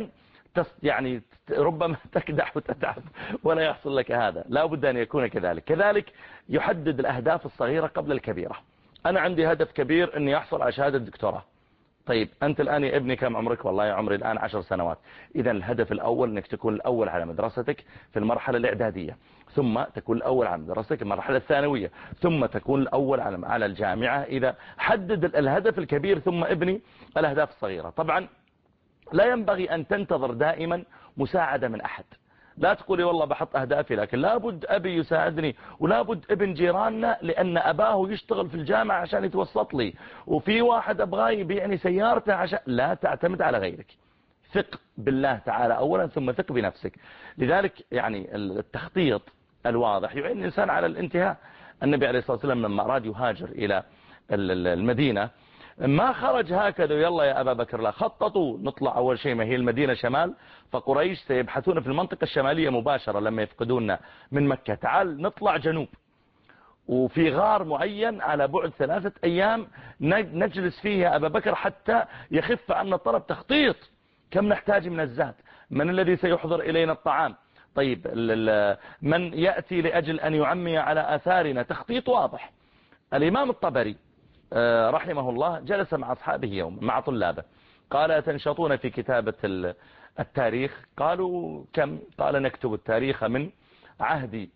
يعني ربما تكدح وتتعب ولا يحصل لك هذا. لا بد أن يكون كذلك. كذلك يحدد الأهداف الصغيرة قبل الكبيرة. أنا عندي هدف كبير أني أحصل على شهادة دكتوراه. طيب أنت الآن يا ابني كم عمرك؟ والله يا عمري الآن 10 سنوات. إذا الهدف الأول أنك تكون الأول على مدرستك في المرحلة الإعدادية، ثم تكون الأول على مدرستك في المرحلة الثانوية، ثم تكون الأول على الجامعة. إذا حدد الهدف الكبير ثم ابني الأهداف الصغيرة. طبعا لا ينبغي أن تنتظر دائما مساعدة من أحد. لا تقولي والله بحط أهدافي لكن لابد أبي يساعدني، ولابد ابن جيراننا لأن أباه يشتغل في الجامعة عشان يتوسط لي، وفي واحد أبغاه يبيعني سيارته عشان. لا تعتمد على غيرك، ثق بالله تعالى أولا ثم ثق بنفسك. لذلك يعني التخطيط الواضح يعين الإنسان على الانتهاء. النبي عليه الصلاة والسلام لما أراد يهاجر إلى المدينة ما خرج هكذا يلا يا أبا بكر، لا، خططوا نطلع أول شيء ما هي المدينة شمال، فقريش سيبحثون في المنطقة الشمالية مباشرة لما يفقدوننا من مكة، تعال نطلع جنوب، وفي غار معين على بعد 3 أيام نجلس فيه يا أبا بكر حتى يخف عنا الطلب. تخطيط، كم نحتاج من الزاد، من الذي سيحضر إلينا الطعام، طيب من يأتي لأجل أن يعمي على آثارنا، تخطيط واضح. الإمام الطبري رحمه الله جلس مع أصحابه يوم مع طلابه، قال تنشطون في كتابة التاريخ؟ قالوا كم؟ قال نكتب التاريخ من عهد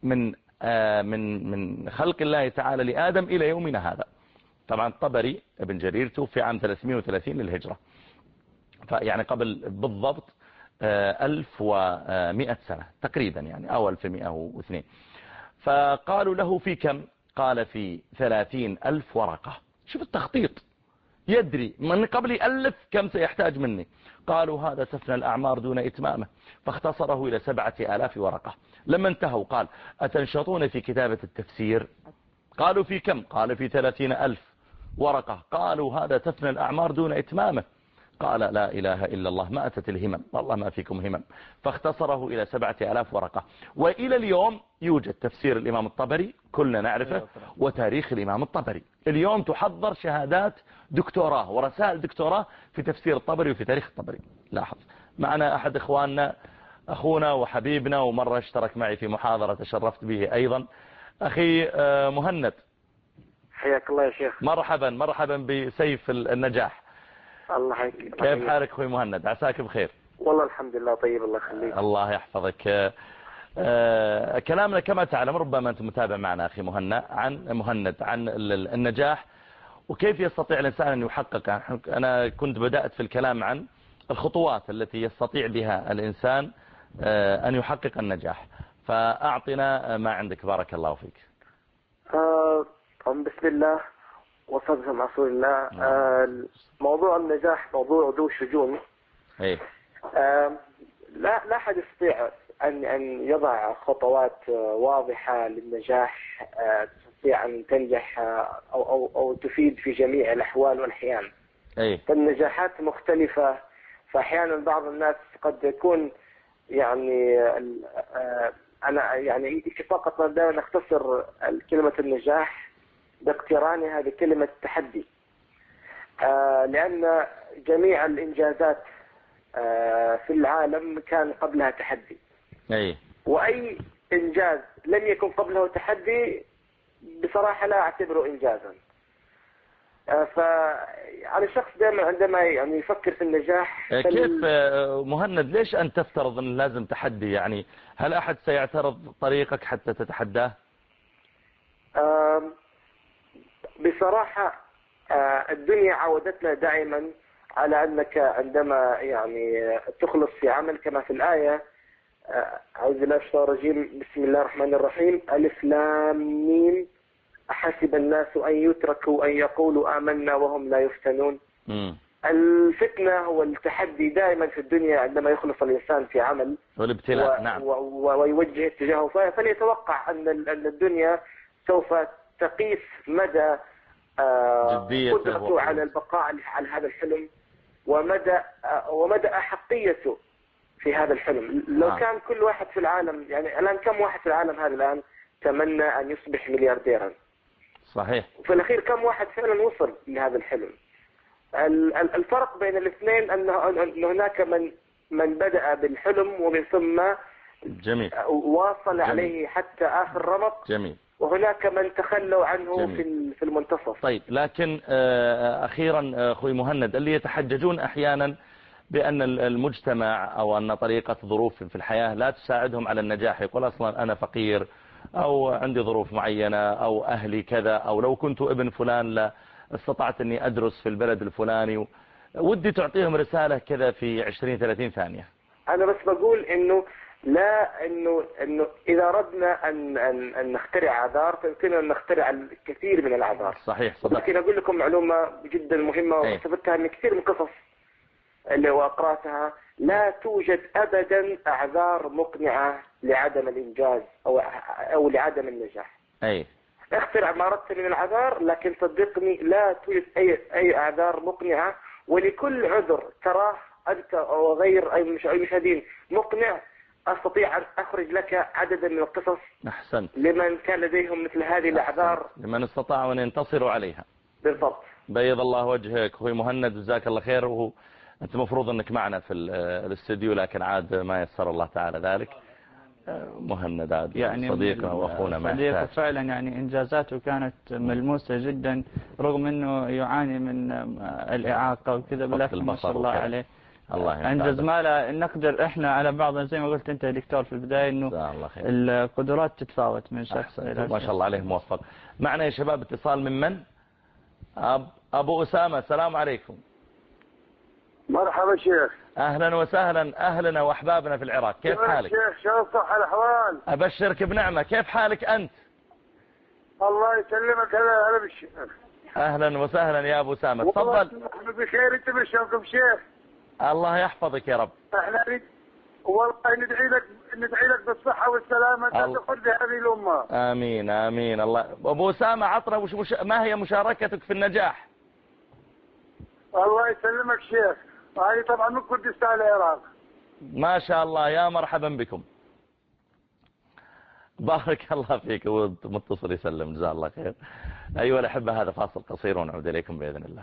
من خلق الله تعالى لآدم إلى يومنا هذا. طبعا الطبري ابن جرير توفي عام 330 للهجرة، فيعني قبل بالضبط 1100 سنة تقريبا يعني، أو 1102. فقالوا له في كم؟ قال في 30,000 ورقة. شوف التخطيط، يدري من قبل يألف كم سيحتاج مني. قالوا هذا تفنى الأعمار دون إتمامه، فاختصره إلى 7,000 ورقة. لما انتهوا قال أتنشطون في كتابة التفسير؟ قالوا في كم؟ قال في 30,000 ورقة. قالوا هذا تفنى الأعمار دون إتمامه. قال لا إله إلا الله، ما أتت الهمم، والله ما فيكم همم، فاختصره إلى 7,000 ورقة. وإلى اليوم يوجد تفسير الإمام الطبري كلنا نعرفه، وتاريخ الإمام الطبري. اليوم تحضر شهادات دكتوراه ورسائل دكتوراه في تفسير الطبري وفي تاريخ الطبري. لاحظ معنا أحد إخواننا أخونا وحبيبنا، ومرة اشترك معي في محاضرة تشرفت به أيضا، أخي مهند. حياك الله يا شيخ. مرحبا بسيف النجاح. الله يحييك. كيف حالك اخوي مهند؟ عساك بخير. والله الحمد لله طيب، الله يخليك. الله يحفظك. كلامنا كما تعلم، ربما انت متابع معنا اخي مهند عن النجاح وكيف يستطيع الانسان ان يحقق. انا كنت بدأت في الكلام عن الخطوات التي يستطيع بها الانسان ان يحقق النجاح، فاعطنا ما عندك بارك الله فيك. بسم الله وصلى على رسول الله. موضوع النجاح موضوع ذو شجون. ايه. لا أحد يستطيع أن يضع خطوات واضحة للنجاح تستطيع أن تنجح أو تفيد في جميع الأحوال والأحيان. ايه. فالنجاحات مختلفة، فأحيانا بعض الناس قد يكون يعني أنا يعني فقط دائما نختصر كلمة النجاح باقترانها بكلمة تحدي، لأن جميع الإنجازات في العالم كان قبلها تحدي. أي. وأي إنجاز لم يكن قبله تحدي بصراحة لا أعتبره إنجازا. فعلى الشخص دائما عندما يعني يفكر في النجاح كيف مهند ليش أنت تفترض أن لازم تحدي؟ يعني هل أحد سيعترض طريقك حتى تتحداه؟ بصراحة الدنيا عودتنا دائما على أنك عندما يعني تخلص في عمل كما في الآية أعوذ بالله من الشيطان الرجيم بسم الله الرحمن الرحيم ألف لام ميم أحسب الناس أن يتركوا أن يقولوا آمنا وهم لا يفتنون. الفتنة والتحدي دائما في الدنيا عندما يخلص الإنسان في عمل والابتلاء. نعم. ويوجه اتجاهه فليتوقع أن الدنيا سوف تقيس مدى قدرته على البقاء على هذا الحلم ومدى أحقيته في هذا الحلم. لو كان كل واحد في العالم يعني الآن كم واحد في العالم هذا الآن تمنى أن يصبح مليارديرا؟ صحيح. وفي الأخير كم واحد فعلا وصل لهذا الحلم؟ الفرق بين الاثنين أن هناك من من بدأ بالحلم ومن ثم جميل. واصل جميل. عليه حتى آخر رمق. جميل. وهناك من تخلوا عنه جميل. في المنتصف. طيب، لكن أخيرا أخوي مهند، اللي يتحججون أحيانا بأن المجتمع أو أن طريقة ظروف في الحياة لا تساعدهم على النجاح، يقول أصلا أنا فقير أو عندي ظروف معينة أو أهلي كذا، أو لو كنت ابن فلان لا استطعت أني أدرس في البلد الفلاني. ودي تعطيهم رسالة كذا في 20-30 ثانية. أنا بس بقول إنه لا إنه إذا أردنا أن نخترع أعذار فيمكننا أن نخترع الكثير من الأعذار. صحيح، صدق. لكن أقول لكم معلومة جدا مهمة واستفدتها من كثير من قصص اللي وقرأتها. لا توجد أبدا أعذار مقنعة لعدم الإنجاز أو لعدم النجاح. اخترع ما أردت من الأعذار، لكن صدقني لا توجد أي أعذار مقنعة. ولكل عذر تراه أنت أو غير أي مشاهدين مقنع، أستطيع أن أخرج لك عددا من القصص. أحسنت. لمن كان لديهم مثل هذه الأعذار، لمن استطاعوا أن ينتصروا عليها. بالضبط. بيض الله وجهك أخوي مهند، جزاك الله خير. أنت مفروض أنك معنا في الاستديو، لكن عاد ما يسر الله تعالى ذلك. مهند عاد يعني صديقنا وأخونا ما يحتاج. فعلا يعني إنجازاته كانت ملموسة جدا، رغم أنه يعاني من الإعاقة وكذا، لكن ما شاء الله عليه أنجز ما لا نقدر إحنا على بعضنا. زي ما قلت أنت يا دكتور في البداية أنه القدرات تتفاوت من شخص إلى شخص. ما شاء الله عليه، موفق. معنا يا شباب اتصال من أبو أسامة. السلام عليكم. مرحبا شيخ. أهلا وسهلا، أهلنا وأحبابنا في العراق، كيف حالك؟ شيخ شلون صح الأحوال؟ أبشرك بنعمة، كيف حالك أنت؟ الله يسلمك. هلا بالشيخ. أهلا وسهلا يا أبو أسامة، تفضل. بخير، أنت بشوفكم شيخ. الله يحفظك يا رب. احنا والله ندعي لك بالصحة والسلامة تدخل بهذه الأمة. آمين آمين. الله. أبو أسامة عطنا ما هي مشاركتك في النجاح؟ الله يسلمك شيخ. هذه طبعا من كردستان العراق. ما شاء الله، يا مرحبا بكم. بارك الله فيك، ومتصل يسلم، جزاه الله خير. أيها الأحبة، هذا فاصل قصير ونعود إليكم بإذن الله.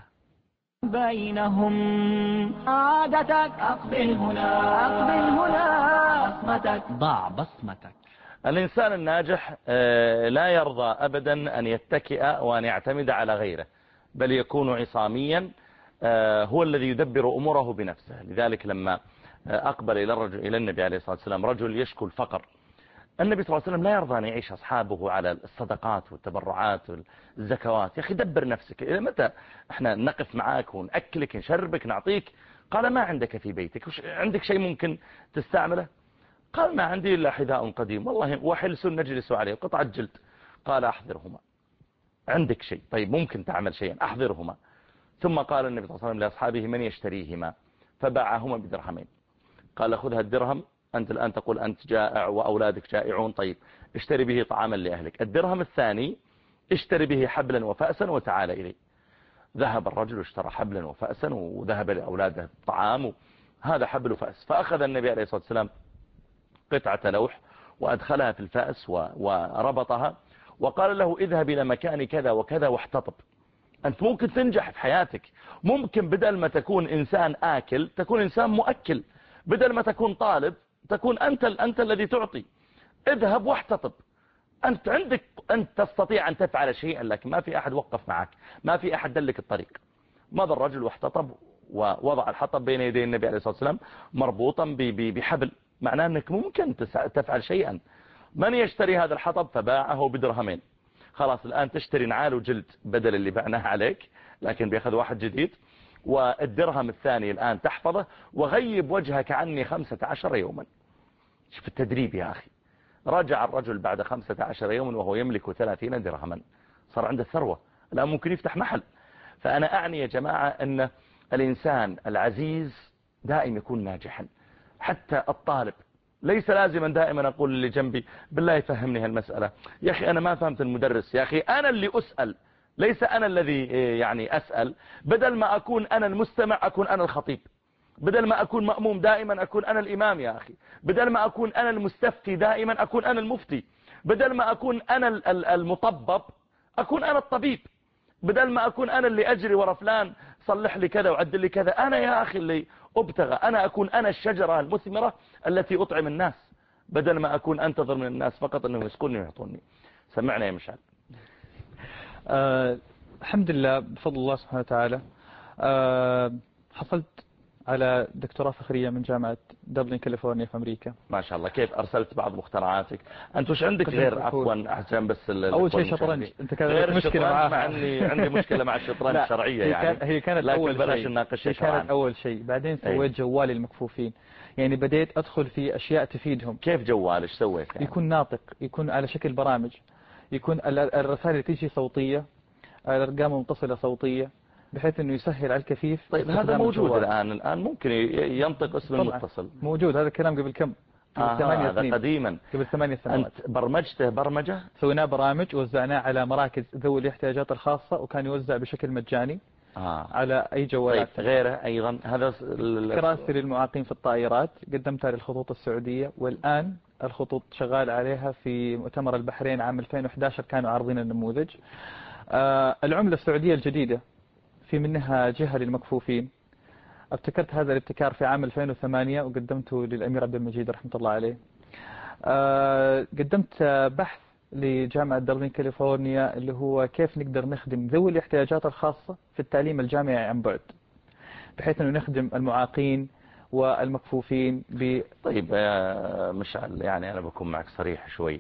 بينهم عادتك، أقبل هنا، أقبل هنا، بصمتك، ضع بصمتك. الإنسان الناجح لا يرضى أبدا أن يتكئ وأن يعتمد على غيره، بل يكون عصاميا، هو الذي يدبر أموره بنفسه. لذلك لما أقبل إلى النبي عليه الصلاة والسلام رجل يشكو الفقر، النبي صلى الله عليه وسلم لا يرضى أن يعيش أصحابه على الصدقات والتبرعات والزكوات. يا أخي دبر نفسك، إلى متى احنا نقف معاك ونأكلك نشربك نعطيك؟ قال ما عندك في بيتك؟ عندك شيء ممكن تستعمله؟ قال ما عندي إلا حذاء قديم والله وحلس نجلس عليه قطعة جلد. قال أحضرهما. عندك شيء؟ طيب ممكن تعمل شيئا، أحضرهما. ثم قال النبي صلى الله عليه وسلم لأصحابه من يشتريهما؟ فباعهما بدرهمين. قال خذ هالدرهم، أنت الآن تقول أنت جائع وأولادك جائعون، طيب اشتري به طعاما لأهلك. الدرهم الثاني اشتري به حبلا وفأسا وتعال إلي. ذهب الرجل اشترى حبلا وفأسا وذهب لأولاده الطعام، هذا حبل وفأس. فأخذ النبي عليه الصلاة والسلام قطعة لوح وأدخلها في الفأس وربطها وقال له اذهب إلى مكان كذا وكذا واحتطب. أنت ممكن تنجح في حياتك، ممكن بدل ما تكون إنسان آكل تكون إنسان مؤكل، بدل ما تكون طالب تكون أنت الذي تعطي. اذهب واحتطب. أنت تستطيع أن تفعل شيئا، لكن ما في أحد وقف معك، ما في أحد دلك الطريق. ماذا الرجل واحتطب ووضع الحطب بين يدي النبي عليه الصلاة والسلام مربوطا بحبل، معناه أنك ممكن تفعل شيئا. من يشتري هذا الحطب؟ فباعه بدرهمين. خلاص الآن تشتري نعال وجلد بدل اللي بعناه عليك، لكن بيأخذ واحد جديد. والدرهم الثاني الآن تحفظه، وغيب وجهك عني 15 يوما. شوف التدريب يا أخي. رجع الرجل بعد 15 يوما وهو يملك 30 درهما، صار عنده ثروة، الآن ممكن يفتح محل. فأنا أعني يا جماعة أن الإنسان العزيز دائما يكون ناجحا. حتى الطالب ليس لازما دائما أقول اللي جنبي بالله يفهمني هالمسألة، يا أخي أنا ما فهمت المدرس، يا أخي أنا اللي أسأل، ليس أنا الذي يعني أسأل. بدل ما أكون أنا المستمع أكون أنا الخطيب، بدل ما أكون مأموم دائما أكون أنا الإمام يا أخي، بدل ما أكون أنا المستفتي دائما أكون أنا المفتي، بدل ما أكون أنا المطبب أكون أنا الطبيب. بدل ما أكون أنا اللي أجري ورا فلان صلح لي كذا وعدل لي كذا، أنا يا أخي اللي أبتغى، أنا أكون أنا الشجرة المثمرة التي أطعم الناس، بدل ما أكون أنتظر من الناس فقط أنهم يسكنني ويعطوني. سمعنا يا مشعل. الحمد لله بفضل الله سبحانه وتعالى حصلت على دكتوراه فخرية من جامعة دبلن كاليفورنيا في أمريكا. ما شاء الله. كيف أرسلت بعض مخترعاتك؟ أنت وش عندك غير عفوا عشان بس أول شيء شطرنج. أنت كان غير مشكلة معها؟ مع أني عندي مشكلة مع الشطرنج الشرعية يعني. هي كانت أول شيء. هي كانت أول شيء. بعدين سويت جوال المكفوفين. يعني بديت أدخل في أشياء تفيدهم. كيف جوال؟ إيش سويت يعني؟ يكون ناطق، يكون على شكل برامج، يكون الرسائل تيجي صوتية، الأرقام متصلة صوتية، بحيث أنه يسهل على الكفيف. طيب هذا موجود الآن ممكن ينطق اسم المتصل. موجود هذا الكلام قبل كم؟ قبل 8 سنين. هذا قديما. قبل 8 سنوات. أنت برمجته برمجة؟ سويناه برامج ووزعناه على مراكز ذوي الاحتياجات الخاصة، وكان يوزع بشكل مجاني على أي جوالات. طيب غيره أيضا هذا كراسي للمعاقين في الطائرات قدمتها للخطوط السعودية، والآن الخطوط شغال عليها في مؤتمر البحرين عام 2011 كانوا عارضين النموذج. العملة السعودية الجديدة في منها جهة للمكفوفين. ابتكرت هذا الابتكار في عام 2008 وقدمته للأمير عبد المجيد رحمة الله عليه. قدمت بحث لجامعة دبلن كاليفورنيا اللي هو كيف نقدر نخدم ذوي الاحتياجات الخاصة في التعليم الجامعي عن بعد، بحيث أنه نخدم المعاقين والمكفوفين طيب يا مشعل، يعني أنا بكون معك صريح شوي.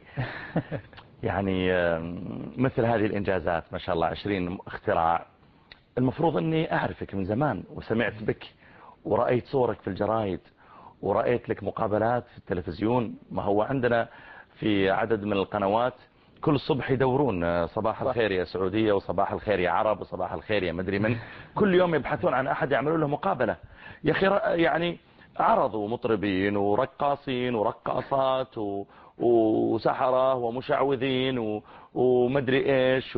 يعني مثل هذه الإنجازات ما شاء الله 20 اختراع، المفروض أني أعرفك من زمان وسمعت بك ورأيت صورك في الجرايد ورأيت لك مقابلات في التلفزيون. ما هو عندنا في عدد من القنوات كل صبح يدورون صباح الخير يا سعودية وصباح الخير يا عرب وصباح الخير يا مدري من، كل يوم يبحثون عن أحد يعملوا له مقابلة. يا أخي يعني عرضوا مطربين ورقاصين ورقاصات وسحرة ومشعوذين ومدري إيش،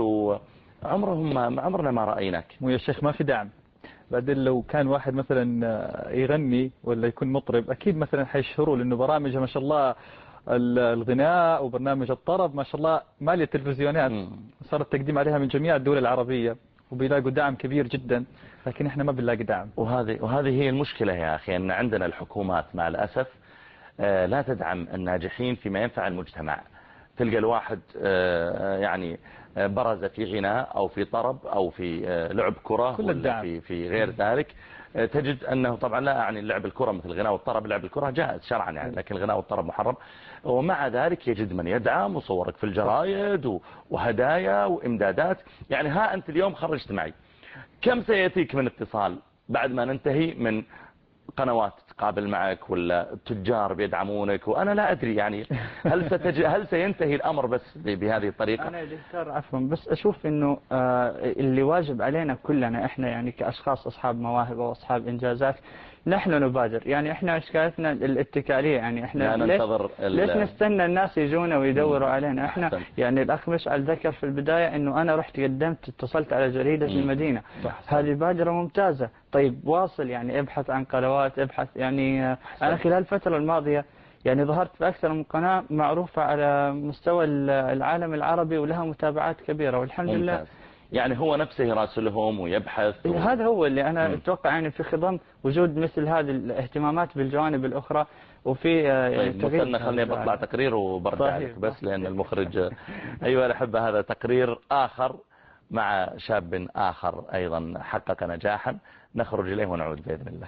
عمرنا ما رأيناك. ويا شيخ ما في دعم. بعدين لو كان واحد مثلا يغني ولا يكون مطرب أكيد مثلا حيشهروا، لأنه برامج ما شاء الله الغناء وبرنامج الطرب ما شاء الله مالية التلفزيونات، صار التقديم عليها من جميع الدول العربية وبيلاقوا دعم كبير جدا، لكن احنا ما بنلاقي دعم. وهذه هي المشكلة يا أخي، أن عندنا الحكومات مع الأسف لا تدعم الناجحين فيما ينفع المجتمع. تلقى الواحد يعني برز في غناء أو في طرب أو في لعب كرة ولا في غير ذلك، تجد أنه طبعا لا يعني لعب الكرة مثل الغناء والطرب، لعب الكرة جائز شرعا يعني، لكن الغناء والطرب محرم. ومع ذلك يجد من يدعم وصورك في الجرايد وهدايا وإمدادات. يعني ها أنت اليوم خرجت معي، كم سيأتيك من اتصال بعد ما ننتهي من قنوات تقابل معك ولا تجار بيدعمونك؟ وأنا لا أدري يعني هل سينتهي الأمر بس بهذه الطريقة؟ أنا دكتور عفوا بس أشوف إنه اللي واجب علينا كلنا إحنا يعني كأشخاص أصحاب مواهب وأصحاب إنجازات نحن نبادر. يعني إحنا إشكالتنا الاتكالية، يعني إحنا ليش نستنى الناس يجونا ويدوروا علينا؟ إحنا يعني الأخ مشعل ذكر في البداية إنه أنا رحت قدمت اتصلت على جريدة المدينة، هذه بادرة ممتازة. طيب واصل يعني ابحث عن قنوات، ابحث يعني أنا خلال الفترة الماضية يعني ظهرت في أكثر من قناة معروفة على مستوى العالم العربي ولها متابعات كبيرة والحمد لله. يعني هو نفسه يراسلهم ويبحث هذا هو اللي أنا أتوقع يعني في خضم وجود مثل هذه الاهتمامات بالجوانب الأخرى وفي يعني طيب خليني بطلع تقرير وبرجع لك بس لأن المخرج أيها الأحبة هذا تقرير آخر مع شاب آخر أيضا حقق نجاحا، نخرج إليه ونعود بإذن الله.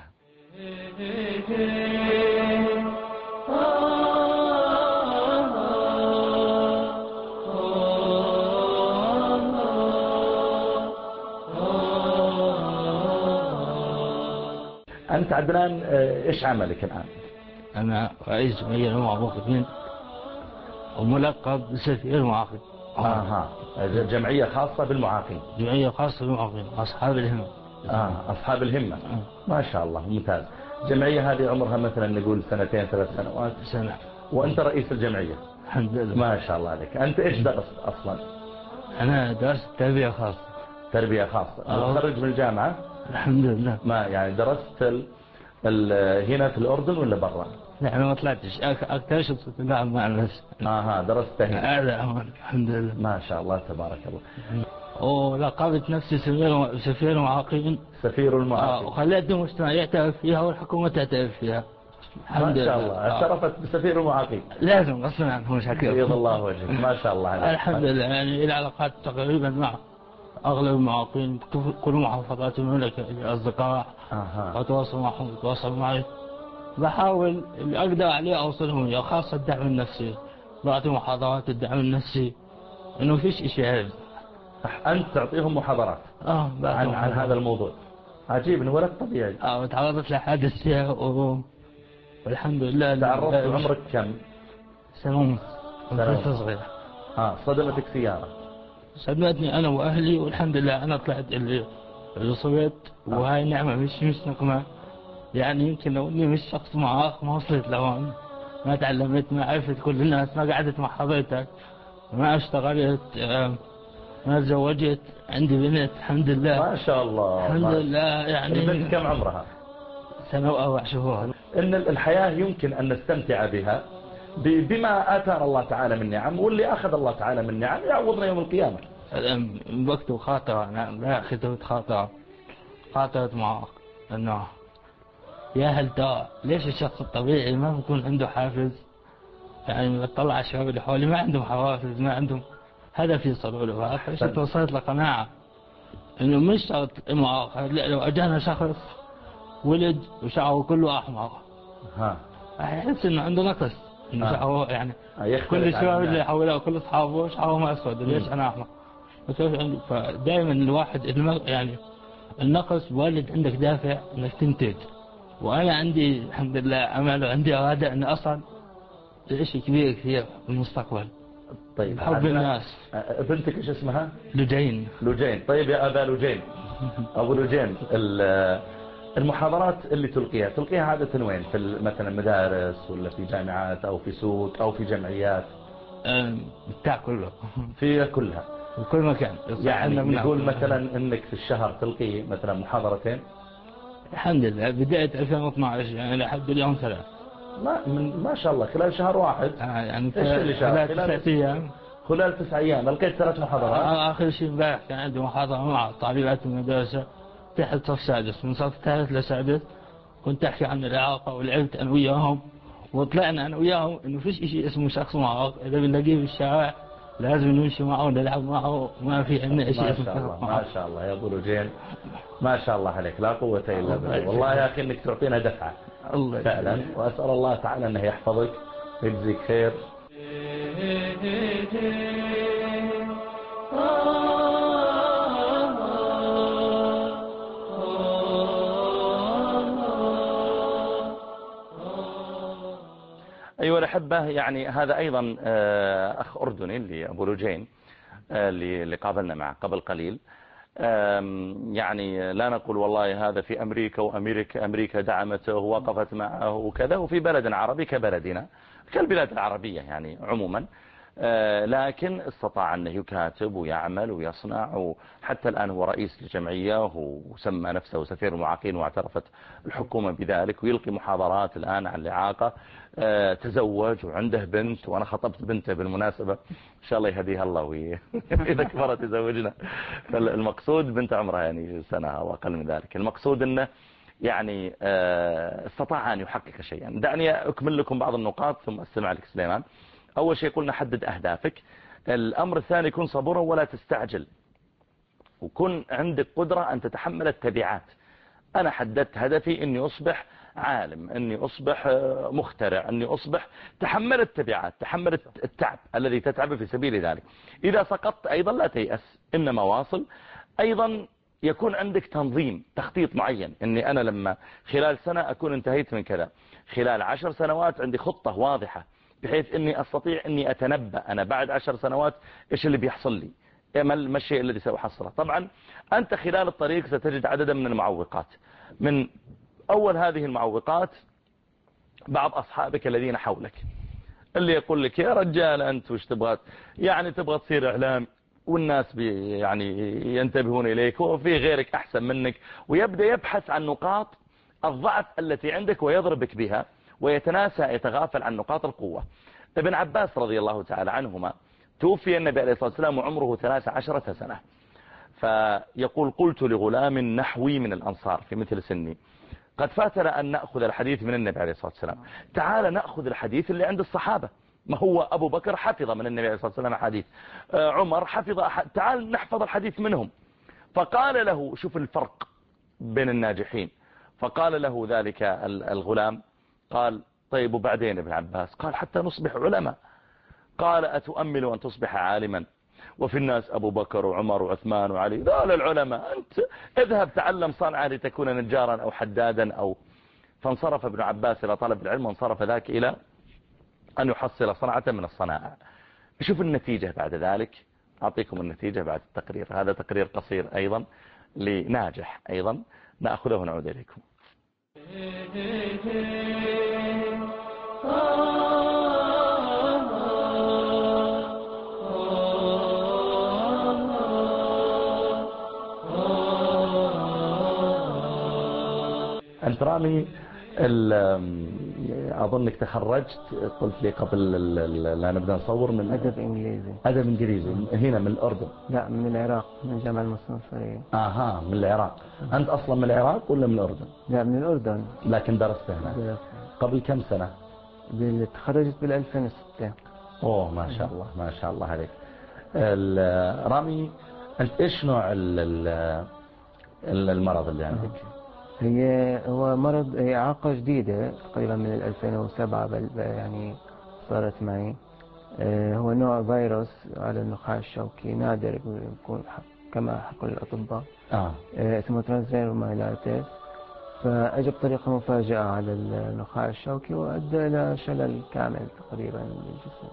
أنت عدنان إيش عملك الآن؟ أنا رئيس جمعية المعاقين وملقب بسفير المعاقين. جمعية خاصة بالمعاقين. جمعية خاصة بالمعاقين أصحاب الهمة. أصحاب الهمة. ما شاء الله ممتاز. جمعية هذه عمرها مثلا نقول 2 3 سنوات. سنة. وأنت رئيس الجمعية. الحمد لله. ما شاء الله عليك. أنت إيش درست أصلا؟ أنا درست تربية خاصة. تربية خاصة. متخرج من الجامعة؟ الحمد لله. ما يعني درست هنا في الأردن ولا برا؟ لا أنا ما طلعتش، أكثر شيء مع نفسي. درست هنا. الحمد لله. ما شاء الله تبارك الله. ولقبت نفسي سفير المعاقين. سفير المعاقين. وخليت المجتمع يعترف فيها والحكومة تعترف فيها. ما شاء الله اعترفت بسفير المعاقين. لازم غصبا عنهم شكل. بيض الله وجهك ما شاء الله عليك. الحمد لله يعني العلاقات تقريبا مع أغلب المعاقين كل محافظات المملكة أصدقاء أتواصل معهم يتواصل معي. بحاول اللي أقدر عليه أوصلهم إياه خاصة الدعم النفسي. بعطي محاضرات الدعم النفسي إنه فيش إشي هذا. أنت تعطيهم محاضرات عن هذا الموضوع. عجيب إنه ولد طبيعي. وتعرضت لحادث فيها والحمد لله. تعرضت عمرك كم؟ سنة صغيرة. صدمتك سيارة؟ صدمتني أنا وأهلي والحمد لله أنا طلعت اللي صبيت. وهاي نعمة مش نقمة. يعني يمكن لو إني مش شخص معاق ما وصلت لهون، ما تعلمت، ما عرفت كل الناس، ما قعدت مع حضرتك، ما اشتغلت، ما تزوجت، عندي بنت الحمد لله. ما شاء الله. الحمد لله. يعني البنت كم عمرها؟ 1 و4 شهور. إن الحياة يمكن أن نستمتع بها بما آتانا الله تعالى من نعم، واللي أخذ الله تعالى من نعم يعوضنا يوم القيامة. وقت خاطرة لا أخذت خاطرة معاق أنه يا هل ترى ليش الشخص الطبيعي ما بيكون عنده حافز؟ يعني بتطلع على الشباب اللي حولي ما عندهم حوافز، ما عندهم هدف يوصلوا له. فشت وصلت لقناعة إنه مش شرط معاق. لو أجانا شخص ولد وشعره كله أحمر هيحس إنه عنده نقص، إنه شعره يعني كل الشباب اللي حوله وكل أصحابه شعرهم أسود، ليش أنا أحمر؟ فدائما الواحد يعني النقص والد عندك دافع إنك تنتج. وأنا عندي الحمد لله أمل وعندي إرادة أن أصل لشيء كبير كثير في المستقبل. طيب حب الناس. بنتك إيش اسمها؟ لجين. طيب يا أبا لجين، أبو لجين، المحاضرات اللي تلقيها عادة وين؟ في مثلا مدارس ولا في جامعات أو في سوق أو في جمعيات؟ بتاع كله. في كلها. في كل مكان. يعني نقول مثلا إنك في الشهر تلقي مثلا محاضرتين؟ الحمد لله بداية 2012 يعني لحد اليوم 3. ما شاء الله خلال شهر واحد. يعني خلال 9 أيام. خلال 9 أيام لقيت 3 محاضرات. آخر شيء امبارح كان عندي محاضرة مع طالبات المدرسة تحت صف سادس، من صف ثالث لسادس. كنت أحكي عن الإعاقة ولعبت أنا وياهم وطلعنا أنا وياهم إنه فيش إشي اسمه شخص معاق، إذا بنلاقيه في الشارع لازم نمشي معه ونلعب معه، ما في عندنا شيء اسمه شخص معاق. ما شاء الله يا أبو لجين، ما شاء الله عليك، لا قوة إلا بالله. والله يا أخي إنك تعطينا دفعة فعلا، وأسأل الله تعالى أنه يحفظك ويجزيك خير. أيها الأحبة، يعني هذا أيضا أخ أردني اللي أبو لجين اللي قابلنا معه قبل قليل. يعني لا نقول والله هذا في أمريكا وأمريكا دعمته ووقفت معه وكذا، وفي بلد عربي كبلدنا كالبلاد العربية يعني عموما، لكن استطاع أنه يكاتب ويعمل ويصنع، وحتى الآن هو رئيس لجمعية وسمى نفسه سفير المعاقين واعترفت الحكومة بذلك، ويلقي محاضرات الآن عن الإعاقة. تزوج وعنده بنت، وأنا خطبت بنته بالمناسبة، إن شاء الله يهديها الله إذا كبرت تزوجنا. المقصود بنت عمرها يعني سنة أو أقل من ذلك. المقصود أنه يعني استطاع أن يحقق شيئا. دعني أكمل لكم بعض النقاط ثم أستمع لك سليمان. أول شيء قلنا حدد أهدافك. الأمر الثاني كن صبورا ولا تستعجل، وكن عندك قدرة أن تتحمل التبعات. أنا حددت هدفي أني أصبح عالم، أني أصبح مخترع، أني أصبح تحمل التبعات، تحمل التعب الذي تتعب في سبيل ذلك. إذا سقطت أيضا لا تيأس، إنما واصل. أيضا يكون عندك تنظيم، تخطيط معين، أني أنا لما خلال سنة أكون انتهيت من كذا، خلال 10 سنوات عندي خطة واضحة بحيث أني أستطيع أني أتنبأ أنا بعد 10 سنوات إيش اللي بيحصل لي، ما الشيء الذي سأحصله. طبعا أنت خلال الطريق ستجد عددا من المعوقات. من أول هذه المعوقات بعض أصحابك الذين حولك اللي يقول لك يا رجال أنت وش تبغى، يعني تبغى تصير إعلام والناس يعني ينتبهون إليك، وفي غيرك أحسن منك، ويبدأ يبحث عن نقاط الضعف التي عندك ويضربك بها، ويتناسى يتغافل عن نقاط القوة. ابن عباس رضي الله تعالى عنهما توفي النبي عليه الصلاة والسلام وعمره 13 سنة. فيقول قلت لغلام نحوي من الأنصار في مثل سني قد فاتنا أن نأخذ الحديث من النبي عليه الصلاة والسلام، تعال نأخذ الحديث اللي عند الصحابة. ما هو أبو بكر حفظ من النبي عليه الصلاة والسلام حديث، عمر حفظ تعال نحفظ الحديث منهم. فقال له، شوف الفرق بين الناجحين، فقال له ذلك الغلام قال طيب وبعدين ابن عباس؟ قال حتى نصبح علماء. قال أتؤمل أن تصبح عالما وفي الناس أبو بكر وعمر وعثمان وعلي ذول العلماء، أنت اذهب تعلم صنعة لتكون نجارا أو حدادا أو. فانصرف ابن عباس إلى طلب العلم، وانصرف ذاك إلى أن يحصل صنعة من الصنائع. شوف النتيجة بعد ذلك، أعطيكم النتيجة بعد التقرير. هذا تقرير قصير أيضا لناجح أيضا، نأخذه ونعود إليكم. أنت رامي أظنك تخرجت، قلت لي قبل لا نبدأ نصور، من أدب إنجليزي. أدب إنجليزي هنا من الأردن؟ لا، من العراق، من الجامعة المصرية. من العراق. أنت أصلا من العراق ولا من الأردن؟ لا، من الأردن، لكن درست هنا. قبل كم سنة؟ تخرجت بال2006. أوه ما شاء الله، ما شاء الله عليك. رامي، أنت إيش نوع المرض اللي عندك؟ هو مرض، هي إعاقة جديدة تقريبا من 2007 يعني صارت معي. هو نوع فيروس على النخاع الشوكي، نادر يكون كما حكوا الأطباء. اسمه ترانسفير مايلايتس. فأجى بطريقة مفاجئة على النخاع الشوكي وأدى إلى شلل كامل تقريبا للجسم.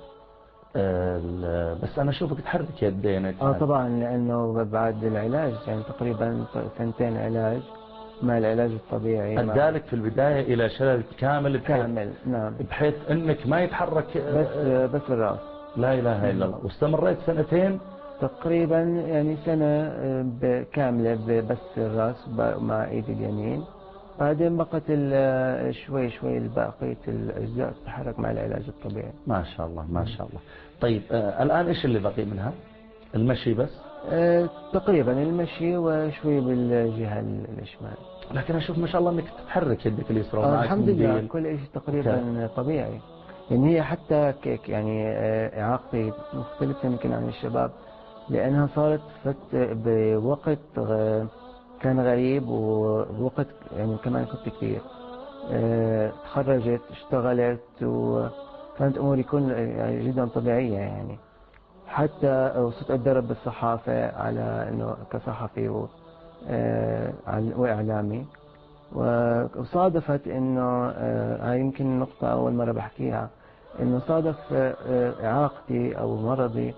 بس أنا أشوفك تحرك يدينك. طبعا، لأنه بعد العلاج يعني تقريبا 2 علاج مع العلاج الطبيعي أدالك في البداية إلى شلل كامل نعم، بحيث أنك ما يتحرك بس الرأس. لا إله إلا الله. واستمريت 2 تقريبا، يعني سنة كاملة بس الرأس مع إيدي اليمين. بعدين بقت شوي بقية الأجزاء تتحرك مع العلاج الطبيعي. ما شاء الله ما شاء الله. طيب الآن إيش اللي بقي منها؟ المشي بس؟ تقريبا المشي وشوي بالجهة الشمال. لكن أشوف ما شاء الله أنك تتحرك يدك اليسرى ومعك الحمد لله، كل شيء تقريبا طبيعي. يعني هي حتى يعني إعاقتي مختلفة يمكن عن الشباب، لأنها صارت بوقت كان غريب، ووقت يعني كمان كنت كثير. تخرجت، اشتغلت، وكانت أموري يعني جدا طبيعية. يعني حتى وصلت أتدرب بالصحافة على أنه كصحفي وإعلامي. وصادفت أنه هاي يمكن نقطة أول مرة بحكيها، أنه صادف إعاقتي أو مرضي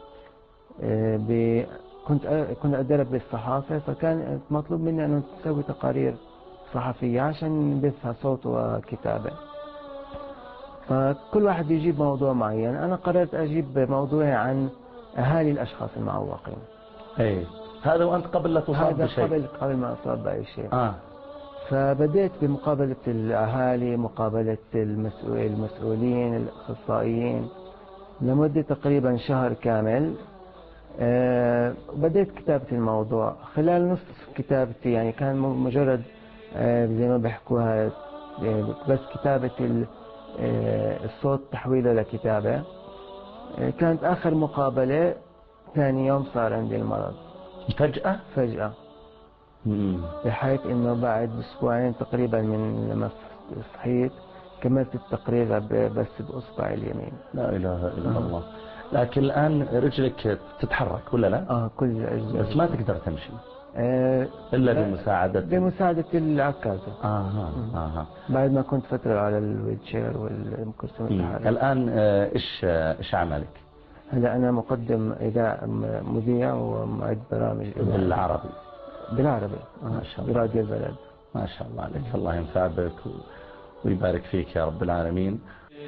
كنت أتدرب بالصحافة، فكان مطلوب مني أن تسوي تقارير صحفية عشان نبثها صوت وكتابة. فكل واحد يجيب موضوع معين، أنا قررت أجيب موضوعي عن أهالي الأشخاص المعوقين. هذا وأنت قبل لا تصاب بشيء؟ هذا قبل ما أصاب بأي شيء. فبدأت بمقابلة الأهالي، مقابلة المسؤولين، الأخصائيين، لمدة تقريبا شهر كامل. بدأت كتابة الموضوع. خلال نصف كتابتي يعني كان مجرد زي ما بيحكوها بس كتابة الصوت تحويله لكتابة. كانت آخر مقابلة ثاني يوم صار عندي المرض فجأة. بحيث إنه بعد أسبوعين تقريبا من لما صحيت كملت التقرير بس بأصبع اليمين. لا إله إلا الله. لكن الآن رجلك تتحرك ولا لا؟ كل الأجزاء. بس ما تقدر تمشي إلا بمساعدة العكازة. بعد ما كنت فترة على الويلتشير والكرسي المتحرك. الآن إيش عملك؟ هلا أنا مقدم إذاعة، مذيع ومعد برامج بالعربي. ما شاء الله، براديو البلد. ما شاء الله عليك، الله ينفع بك ويبارك فيك يا رب العالمين.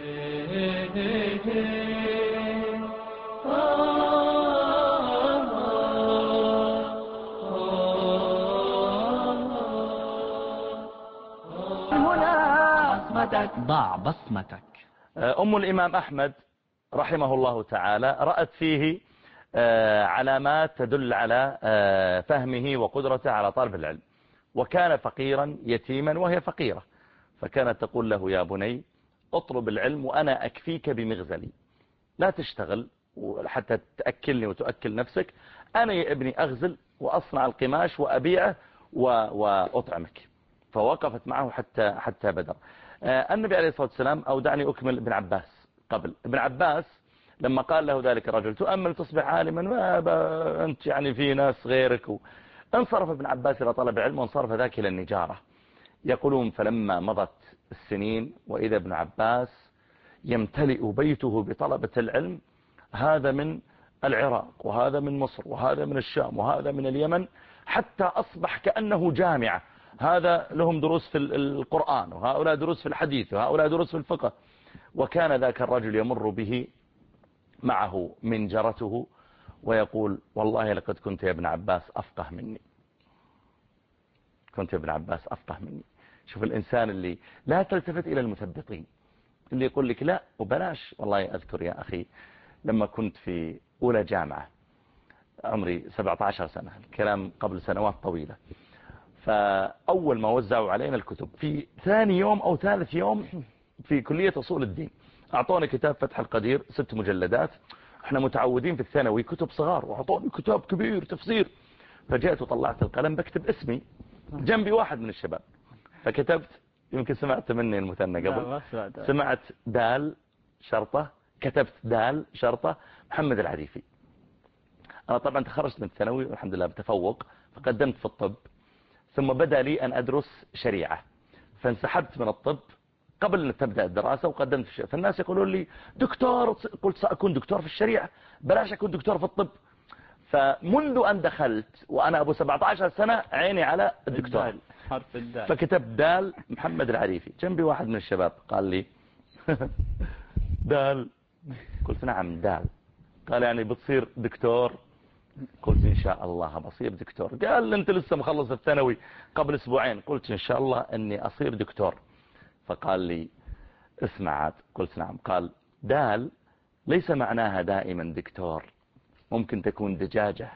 ضع بصمتك. أم الإمام أحمد رحمه الله تعالى رأت فيه علامات تدل على فهمه وقدرته على طلب العلم. وكان فقيرا يتيما وهي فقيرة، فكانت تقول له يا بني اطلب العلم وأنا أكفيك بمغزلي، لا تشتغل حتى تأكلني وتؤكل نفسك، أنا يا ابني أغزل وأصنع القماش وأبيعه وأطعمك. فوقفت معه حتى بدر. النبي عليه الصلاة والسلام، أو دعني أكمل ابن عباس قبل. ابن عباس لما قال له ذلك الرجل تؤمل تصبح عالما، أنت يعني في ناس غيرك، انصرف ابن عباس إلى طلب العلم، وانصرف ذاك إلى النجارة. يقولون فلما مضت السنين وإذا ابن عباس يمتلئ بيته بطلبة العلم، هذا من العراق وهذا من مصر وهذا من الشام وهذا من اليمن، حتى أصبح كأنه جامعة، هذا لهم دروس في القرآن وهؤلاء دروس في الحديث وهؤلاء دروس في الفقه. وكان ذاك الرجل يمر به معه منجرته ويقول والله لقد كنت يا ابن عباس أفقه مني، كنت يا ابن عباس أفقه مني. شوف الإنسان اللي لا تلتفت إلى المثبطين، اللي يقول لك لا وبلاش. والله أذكر يا أخي لما كنت في أولى جامعة، عمري 17 سنة، الكلام قبل سنوات طويلة، فأول ما وزعوا علينا الكتب في ثاني يوم أو ثالث يوم في كلية أصول الدين، أعطوني كتاب فتح القدير 6 مجلدات. احنا متعودين في الثانوي كتب صغار، وأعطوني كتاب كبير تفسير. فجاءت وطلعت القلم بكتب اسمي، جنبي واحد من الشباب، فكتبت، يمكن سمعت مني المثنى قبل، سمعت دال شرطة، كتبت دال شرطة محمد العريفي. أنا طبعا تخرجت من الثانوي والحمد لله بتفوق، فقدمت في الطب، ثم بدأ لي أن أدرس شريعة، فانسحبت من الطب قبل أن تبدأ الدراسة وقدمت في الشريعة. فالناس يقولون لي دكتور، قلت سأكون دكتور في الشريعة، بلاش أكون دكتور في الطب. فمنذ أن دخلت وأنا أبو 17 سنة عيني على الدكتور، حرف الدال، فكتب دال محمد العريفي. جنبي واحد من الشباب قال لي دال، قلت نعم دال. قال يعني بتصير دكتور؟ قلت إن شاء الله بصير دكتور. قال أنت لسه مخلص الثانوي قبل أسبوعين. قلت إن شاء الله أني أصير دكتور. فقال لي اسمع عاد. قلت نعم. قال دال ليس معناها دائما دكتور، ممكن تكون دجاجة.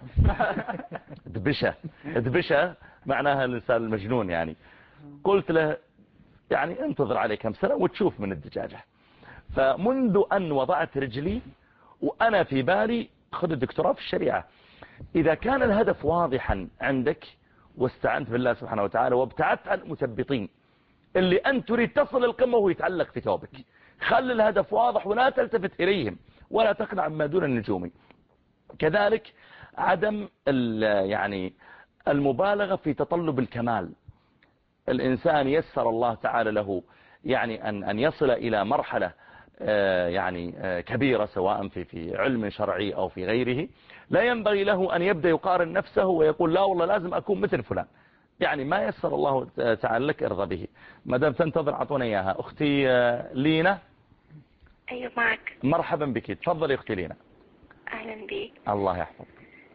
دبشة معناها الإنسان المجنون يعني. قلت له يعني انتظر عليه كم سنة وتشوف من الدجاجة. فمنذ أن وضعت رجلي وأنا في بالي خذ الدكتوراه في الشريعة. إذا كان الهدف واضحا عندك واستعنت بالله سبحانه وتعالى وابتعدت عن المثبطين اللي أنت تريد تصل القمة وهو يتعلق في ثوبك، خل الهدف واضح ولا تلتفت إليهم ولا تقنع ما دون النجوم. كذلك عدم يعني المبالغة في تطلب الكمال. الإنسان يسر الله تعالى له يعني أن يصل إلى مرحلة يعني كبيرة سواء في علم شرعي أو في غيره، لا ينبغي له أن يبدأ يقارن نفسه ويقول لا والله لازم أكون مثل فلان. يعني ما يسر الله تعالى لك ارضى به. ما دام تنتظر أعطونا إياها. أختي لينا. أيوة معك. مرحبا بك، تفضلي أختي لينا. أهلا بك. الله يحفظك.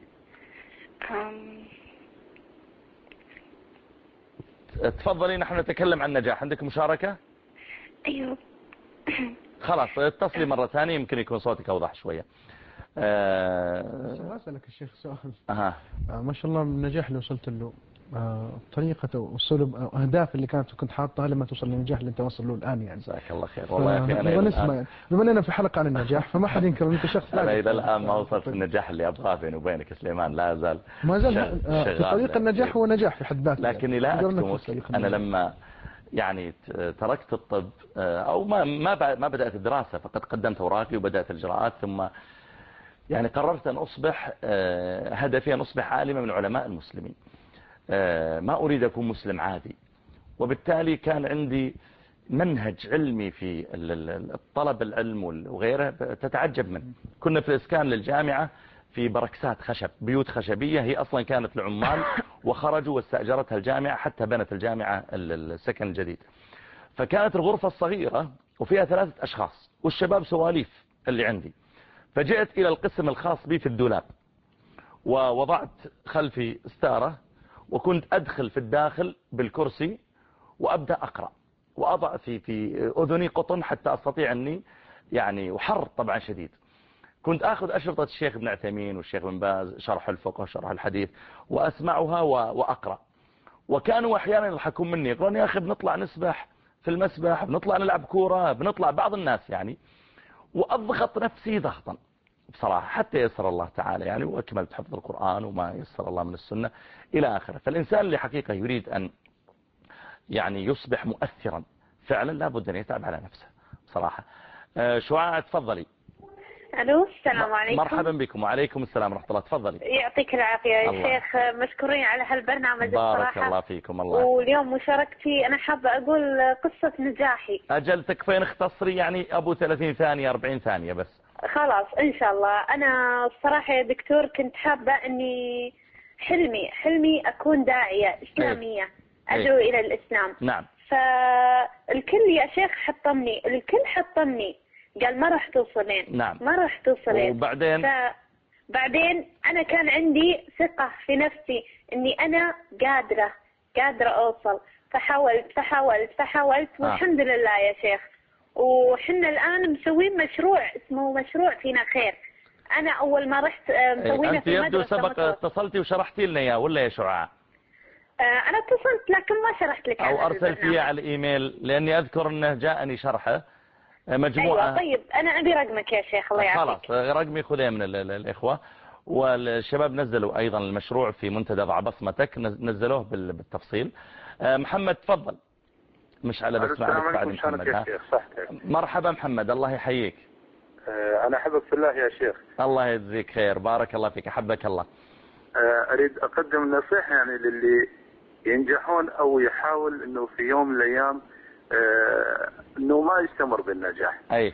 تفضلي، نحن نتكلم عن نجاح. عندك مشاركة؟ أيوة. خلاص اتصلي مرة ثانية يمكن يكون صوتك أوضح شوية. أسألك الشيخ سؤال. ما شاء الله النجاح اللي وصلت له، طريقة وصول أهداف اللي كنت حاطها لما توصل للنجاح اللي أنت وصل له الآن يعني. جزاك الله خير. والله يا أخي أنا بما أننا في حلقة عن النجاح فما حد ينكر أنت شخص أنا إلى الآن ما وصلت النجاح اللي أبغاه بيني وبينك سليمان، لا زال ما زال في طريق النجاح هو نجاح في حد ذاته. لكني لا أكتمك، أنا لما يعني تركت الطب أو ما بدأت الدراسة، فقد قدمت أوراقي وبدأت الإجراءات، ثم يعني قررت أن أصبح هدفي أن أصبح عالما من علماء المسلمين. ما أريد أكون مسلم عادي، وبالتالي كان عندي منهج علمي في الطلب العلم وغيره تتعجب منه. كنا في الإسكان للجامعة في بركسات خشب، بيوت خشبية هي أصلا كانت لعمال وخرجوا واستأجرتها الجامعة حتى بنت الجامعة السكن الجديد. فكانت الغرفة الصغيرة وفيها 3 أشخاص والشباب سواليف اللي عندي. فجئت إلى القسم الخاص بي في الدولاب ووضعت خلفي ستارة، وكنت أدخل في الداخل بالكرسي وأبدأ أقرأ وأضع في أذني قطن حتى أستطيع أني يعني، وحر طبعا شديد، كنت أخذ أشرطة الشيخ ابن عثيمين والشيخ بن باز شرح الفقه شرح الحديث وأسمعها وأقرأ. وكانوا أحيانا يضحكون مني يقولون يا أخي بنطلع نسبح في المسبح، بنطلع نلعب كورة، بنطلع بعض الناس يعني، وأضغط نفسي ضغطا بصراحة حتى يسر الله تعالى يعني، وأكملت حفظ القرآن وما يسر الله من السنة إلى آخره. فالإنسان اللي حقيقة يريد أن يعني يصبح مؤثرا فعلا لابد أن يتعب على نفسه بصراحة. شعاع تفضلي. الو السلام عليكم. مرحبا بكم. وعليكم السلام ورحمة الله. تفضلي. يعطيك العافية يا شيخ، مشكورين على هالبرنامج بارك الصراحة. الله فيكم. الله. واليوم مشاركتي أنا حابة أقول قصة نجاحي. أجل تكفين اختصري يعني أبو 30 ثانية 40 ثانية بس. خلاص إن شاء الله. أنا الصراحة يا دكتور كنت حابة أني حلمي أكون داعية إسلامية. أدعو إلى الإسلام. نعم. فالكل يا شيخ الكل حطمني قال ما راح توصلين. نعم. ما راح توصلين. وبعدين بعدين أنا كان عندي ثقة في نفسي إني أنا قادرة أوصل. فحاولت والحمد لله يا شيخ. وحنا الآن مسوين مشروع اسمه مشروع فينا خير. أنا أول ما رحت مسوينا في مدرسة. أنت يبدو سبق اتصلتي وشرحتي لنا إياه ولا يا شعاع؟ أنا اتصلت لكن ما شرحت لك. أو أرسلتيه على الإيميل لأني أذكر أنه جاءني شرحه مجموعة. أيوة. طيب أنا أبي رقمك يا شيخ الله يعافيك. خلاص رقمي خذيه من الإخوة. والشباب نزلوا أيضا المشروع في منتدى ضع بصمتك، نزلوه بالتفصيل. محمد تفضل. مش على بس معك بعد محمد. مرحبا محمد الله يحييك. أنا أحبك في الله يا شيخ. الله يجزيك خير بارك الله فيك أحبك الله. أريد أقدم نصيحة يعني للي ينجحون أو يحاول أنه في يوم من الأيام أنه ما يستمر بالنجاح. أي.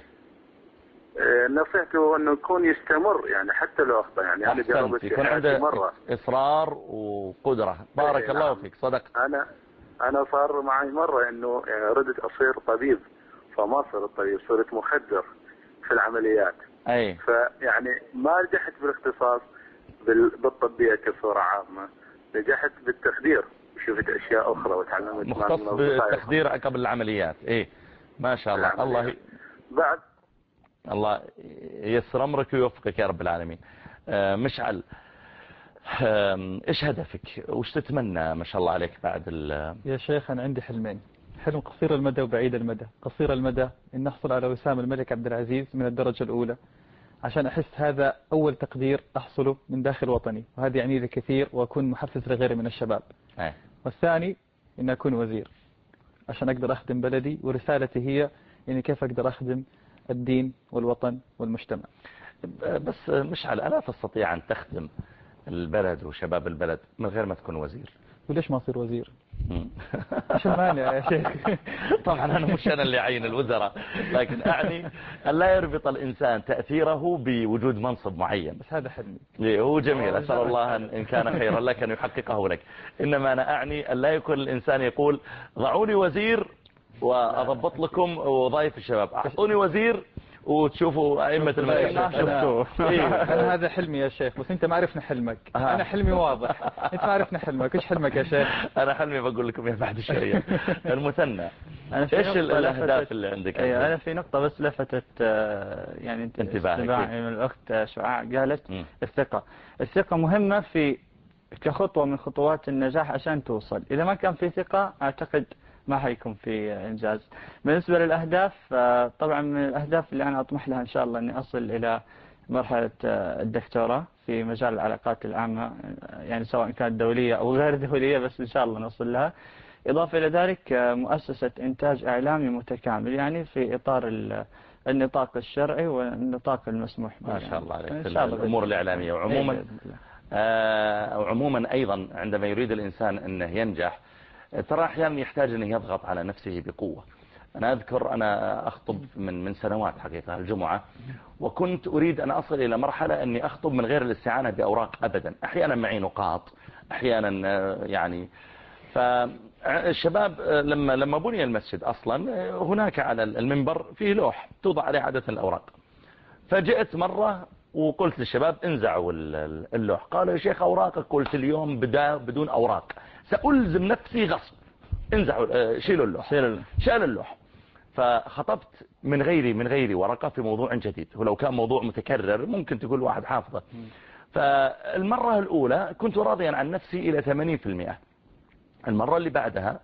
نصيحته أنه يكون يستمر يعني حتى لو أخطأ يعني. أنا جربت يكون عنده مرة إصرار وقدرة. بارك الله فيك صدقت. أنا صار معي مرة أنه يعني ردت أصير طبيب فما صرت طبيب، صرت مخدر في العمليات. أي. فيعني ما نجحت بالاختصاص بالطبية كصورة عامة، نجحت بالتخدير، شفت أشياء أخرى وتعلمت. مختص بالتخدير قبل العمليات. إيه ما شاء الله. نعم. الله بعد الله يسر أمرك ويوفقك يا رب العالمين. مشعل إيش هدفك وش تتمنى ما شاء الله عليك بعد يا شيخ أنا عندي حلمين. حلم قصير المدى وبعيد المدى. قصير المدى إن نحصل على وسام الملك عبد العزيز من الدرجة الأولى، عشان أحس هذا أول تقدير أحصله من داخل وطني، وهذا يعني لي كثير وأكون محفز لغيري من الشباب. والثاني إن أكون وزير عشان أقدر أخدم بلدي، ورسالتي هي إني كيف أقدر أخدم الدين والوطن والمجتمع. بس مشعل ألا تستطيع أن تخدم البلد وشباب البلد من غير ما تكون وزير؟ وليش ما أصير وزير؟ ايش المانع يا شيخ؟ طبعا أنا مش أنا اللي أعين الوزراء، لكن أعني أن لا يربط الإنسان تأثيره بوجود منصب معين. بس هذا حلمي. هو جميل. أسأل الله إن كان خيرا لك أن يحققه لك. إنما أنا أعني أن لا يكون الإنسان يقول ضعوني وزير وأضبط لكم وظائف الشباب، أعطوني وزير وتشوفوا أئمة الملائكة. أنا هذا حلمي يا شيخ، بس أنت ما عرفنا حلمك. أنا حلمي واضح، أنت ما عرفنا حلمك. إيش حلمك يا شيخ؟ أنا حلمي بقول لكم يا بعد شوية المثنى. إيش الأهداف اللي عندك؟ أنا في نقطة بس لفتت يعني انتباهي من الأخت شعاع. قالت الثقة مهمة في كخطوة من خطوات النجاح عشان توصل. إذا ما كان في ثقة أعتقد ما حيكون في إنجاز. بالنسبة للأهداف طبعا من الأهداف اللي أنا أطمح لها إن شاء الله أني أصل إلى مرحلة الدكتوراه في مجال العلاقات العامة، يعني سواء كانت دولية أو غير دولية، بس إن شاء الله نوصل لها. إضافة إلى ذلك مؤسسة إنتاج إعلامي متكامل، يعني في إطار النطاق الشرعي والنطاق المسموح به. ما شاء الله عليك في الأمور الإعلامية. وعموما أيضا عندما يريد الإنسان أنه ينجح ترى أحيانا يحتاج أنه يضغط على نفسه بقوة. أنا أذكر أنا أخطب من سنوات حقيقة الجمعة، وكنت أريد أن أصل إلى مرحلة أني أخطب من غير الاستعانة بأوراق أبدا. أحيانا معي نقاط، أحيانا يعني. فالشباب لما بني المسجد أصلا هناك على المنبر فيه لوح توضع عليه عادة الأوراق. فجئت مرة وقلت للشباب انزعوا اللوح. قالوا يا شيخ أوراقك. قلت اليوم بدون أوراق سألزم نفسي غصب. انزعوا شيلوا اللوح. شال اللوح. فخطبت من غيري ورقة في موضوع جديد، ولو كان موضوع متكرر ممكن تقول واحد حافظه. فالمرة الأولى كنت راضيا عن نفسي إلى 80%، المرة اللي بعدها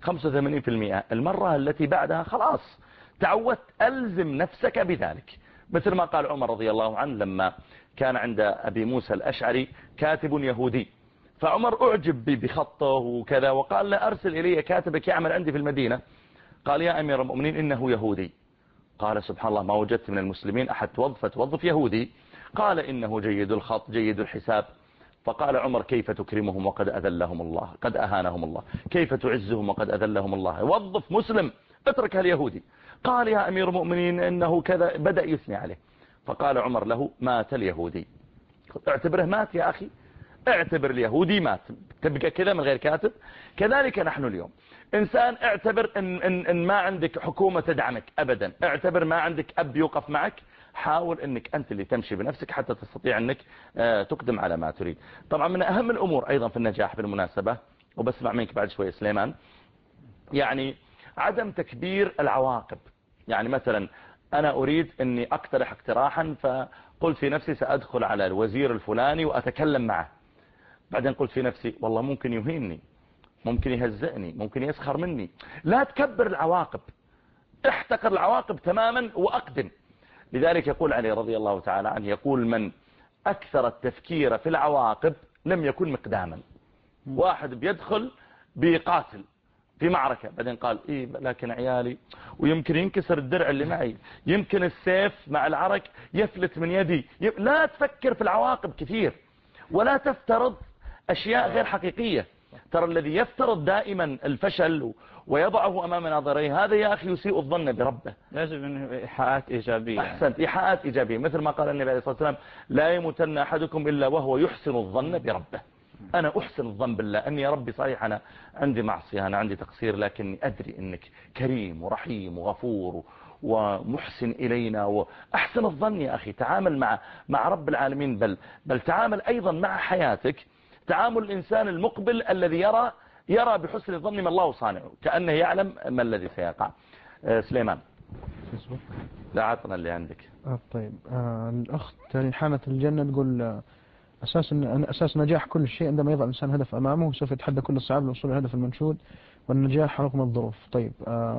85%، المرة التي بعدها خلاص تعودت. ألزم نفسك بذلك، مثل ما قال عمر رضي الله عنه لما كان عند أبي موسى الأشعري كاتب يهودي، فعمر أعجب بخطه وكذا، وقال له أرسل إلي كاتبك يعمل عندي في المدينة. قال يا أمير المؤمنين إنه يهودي. قال سبحان الله ما وجدت من المسلمين أحد توظف يهودي. قال إنه جيد الخط جيد الحساب. فقال عمر كيف تكرمهم وقد أذلهم الله، قد أهانهم الله، كيف تعزهم وقد أذلهم الله، وظف مسلم اترك اليهودي. قال يا أمير المؤمنين إنه كذا، بدأ يثني عليه. فقال عمر له مات اليهودي. اعتبره مات يا أخي، اعتبر اليهودي مات، تبقى كذا من غير كاتب. كذلك نحن اليوم، إنسان اعتبر إن ما عندك حكومة تدعمك أبدا، اعتبر ما عندك أب يوقف معك، حاول أنك أنت اللي تمشي بنفسك حتى تستطيع أنك تقدم على ما تريد. طبعا من أهم الأمور أيضا في النجاح بالمناسبة، وبسمع منك بعد شوية سليمان، يعني عدم تكبير العواقب. يعني مثلا أنا أريد أني أقترح اقتراحا، فقلت في نفسي سأدخل على الوزير الفلاني وأتكلم معه، بعدين قلت في نفسي والله ممكن يهينني، ممكن يهزئني، ممكن يسخر مني. لا تكبر العواقب، احتقر العواقب تماما وأقدم. لذلك يقول علي رضي الله تعالى عنه، يقول من أكثر التفكير في العواقب لم يكن مقداما. واحد بيدخل بيقاتل في معركة، بعدين قال إيه لكن عيالي، ويمكن ينكسر الدرع اللي معي، يمكن السيف مع العرق يفلت من يدي. لا تفكر في العواقب كثير، ولا تفترض أشياء غير حقيقية. ترى الذي يفترض دائما الفشل ويضعه أمام ناظريه، هذا يا أخي يسيء الظن بربه. يجب أنه إيحاءات إيجابية. أحسنت، إيحاءات إيجابية، مثل ما قال النبي عليه الصلاة والسلام لا يموتن أحدكم إلا وهو يحسن الظن بربه. أنا أحسن الظن بالله أني يا ربي صحيح أنا عندي معصية، أنا عندي تقصير، لكني أدري أنك كريم ورحيم وغفور ومحسن إلينا، وأحسن الظن يا أخي. تعامل مع رب العالمين، بل تعامل أيضا مع حياتك تعامل الإنسان المقبل الذي يرى بحسن الظن ما الله صانعه، كأنه يعلم ما الذي سيقع. سليمان لا عطنا اللي عندك. طيب الأخت حانة الجنة تقول أساس نجاح كل شيء عندما يضع الإنسان هدف أمامه سوف يتحدى كل الصعاب للوصول للهدف المنشود، والنجاح رغم الظروف. طيب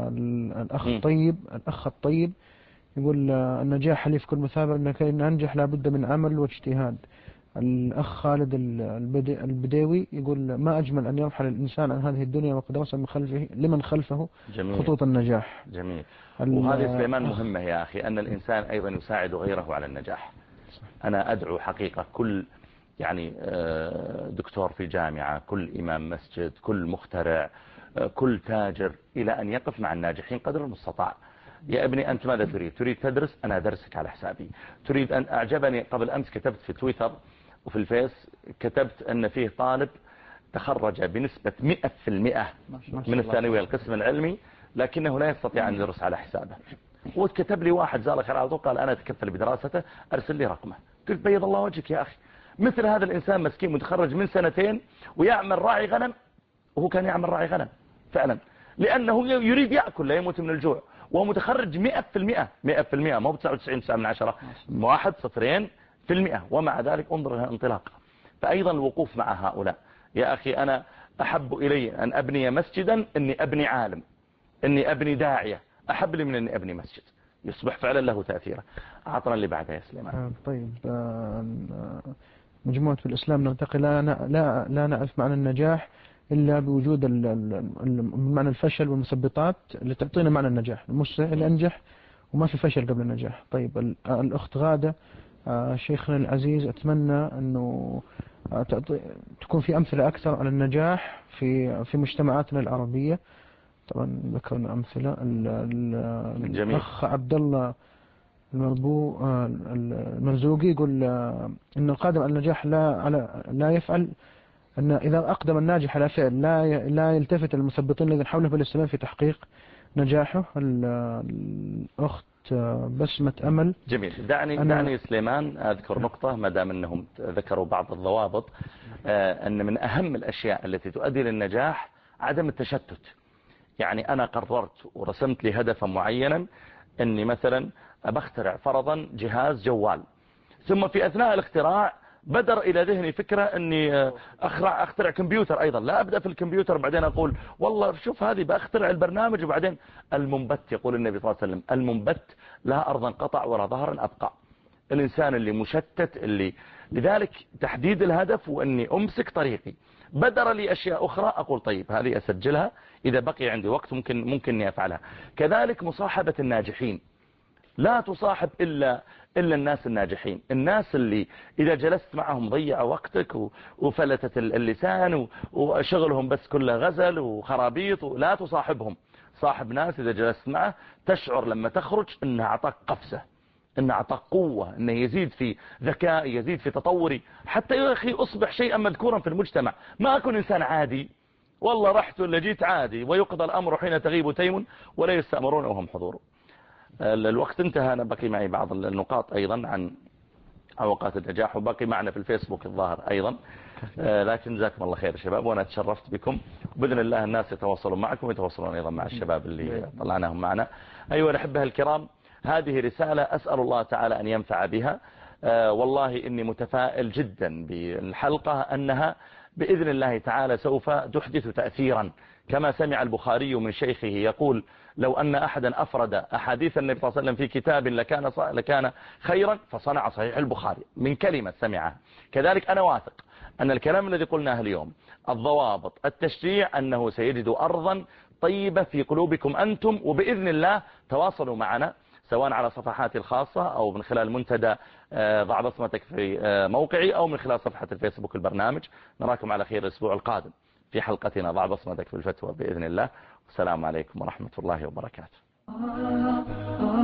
الأخ الطيب يقول النجاح حليف كل مثابر، لكي ننجح لابد من عمل واجتهاد. الأخ خالد البديوي يقول ما أجمل أن يرحل الإنسان عن هذه الدنيا وقد رسم من خلفه لمن خلفه جميل. خطوط النجاح. جميل. وهذه سليمان مهمة يا أخي، أن الإنسان أيضا يساعد غيره على النجاح. أنا أدعو حقيقة كل يعني دكتور في جامعة، كل إمام مسجد، كل مخترع، كل تاجر، إلى أن يقف مع الناجحين قدر المستطاع. يا ابني أنت ماذا تريد تدرس؟ أنا أدرسك على حسابي. تريد أن أعجبني قبل أمس كتبت في تويتر وفي الفيس، كتبت أن فيه طالب تخرج بنسبة 100% من الثانوية القسم العلمي، لكنه لا يستطيع أن يدرس على حسابه. وكتب لي واحد زال خير على طول قال أنا أتكفل بدراسته، أرسل لي رقمه. قلت بيض الله وجهك يا أخي، مثل هذا الإنسان مسكين متخرج من 2 ويعمل راعي غنم، وهو كان يعمل راعي غنم فعلا، لأنه يريد يأكل لا يموت من الجوع، وهو متخرج 100%، مو 99.9، 1-0% ومع ذلك انظر انطلاق. فأيضا الوقوف مع هؤلاء يا أخي، أنا أحب إلي أن أبني مسجدا إني أبني عالم، إني أبني داعية، أحب لي من إني أبني مسجد يصبح فعلا له تأثيره. أعطنا اللي بعدها يا سليمان. طيب مجموعة في الإسلام نرتقي لا نعرف معنى النجاح إلا بوجود معنى الفشل والمثبطات اللي تعطينا معنى النجاح. المستحيل أنجح وما في فشل قبل النجاح. طيب الأخت غادة شيخنا العزيز، أتمنى أنه تكون في أمثلة أكثر على النجاح في مجتمعاتنا العربية. طبعا ذكرنا أمثلة. الأخ عبد الله المرزوقي يقول إن القادم على النجاح لا يفعل، أن إذا أقدم الناجح على فعل لا يلتفت المثبطين الذين حوله بل يستمر في تحقيق نجاحه. الأخت بسمة أمل. جميل. دعني سليمان أذكر نقطة ما دام أنهم ذكروا بعض الضوابط، أن من أهم الأشياء التي تؤدي للنجاح عدم التشتت. يعني أنا قررت ورسمت لي هدفا معينا أني مثلا بخترع فرضا جهاز جوال، ثم في أثناء الاختراع بدر إلى ذهني فكرة أني أخترع كمبيوتر أيضا. لا أبدأ في الكمبيوتر بعدين أقول والله شوف هذه بأخترع البرنامج، وبعدين المنبت، يقول النبي صلى الله عليه وسلم المنبت لا أرضا قطع ولا ظهرا أبقى. الإنسان اللي مشتت اللي، لذلك تحديد الهدف وأني أمسك طريقي. بدر لي أشياء أخرى أقول طيب هذه أسجلها، إذا بقي عندي وقت ممكن أني أفعلها. كذلك مصاحبة الناجحين، لا تصاحب إلا الناس الناجحين، الناس اللي إذا جلست معهم ضيع وقتك وفلتت اللسان وشغلهم بس كله غزل وخرابيط، لا تصاحبهم. صاحب ناس إذا جلست معه تشعر لما تخرج إنه أعطاك قفزة، إنه أعطاك قوة، إنه يزيد في ذكائي، يزيد في تطوري، حتى يا أخي أصبح شيئا مذكورا في المجتمع. ما أكون إنسان عادي، والله رحت ولا جيت عادي، ويقضى الأمر حين تغيب تيم ولا يستأمرون وهم حضور. الوقت انتهى. أنا بقي معي بعض النقاط أيضا عن أوقات النجاح، وبقي معنا في الفيسبوك الظاهر أيضا. لكن جزاكم الله خير شباب، وأنا تشرفت بكم. بإذن الله الناس يتواصلون معكم ويتواصلون أيضا مع الشباب اللي طلعناهم معنا. أيها الأحبة الكرام، هذه رسالة أسأل الله تعالى أن ينفع بها. والله إني متفائل جدا بالحلقة أنها بإذن الله تعالى سوف تحدث تأثيرا، كما سمع البخاري من شيخه يقول لو أن أحدا أفرد أحاديث النبي صلى الله عليه وسلم في كتاب لكان خيرا، فصنع صحيح البخاري من كلمة سمعها. كذلك أنا واثق أن الكلام الذي قلناه اليوم، الضوابط، التشريع، أنه سيجد أرضا طيبة في قلوبكم أنتم، وبإذن الله تواصلوا معنا سواء على صفحاتي الخاصة أو من خلال منتدى ضع بصمتك في موقعي أو من خلال صفحة الفيسبوك البرنامج. نراكم على خير الأسبوع القادم في حلقتنا ضع بصمتك في الفتوى بإذن الله. والسلام عليكم ورحمة الله وبركاته.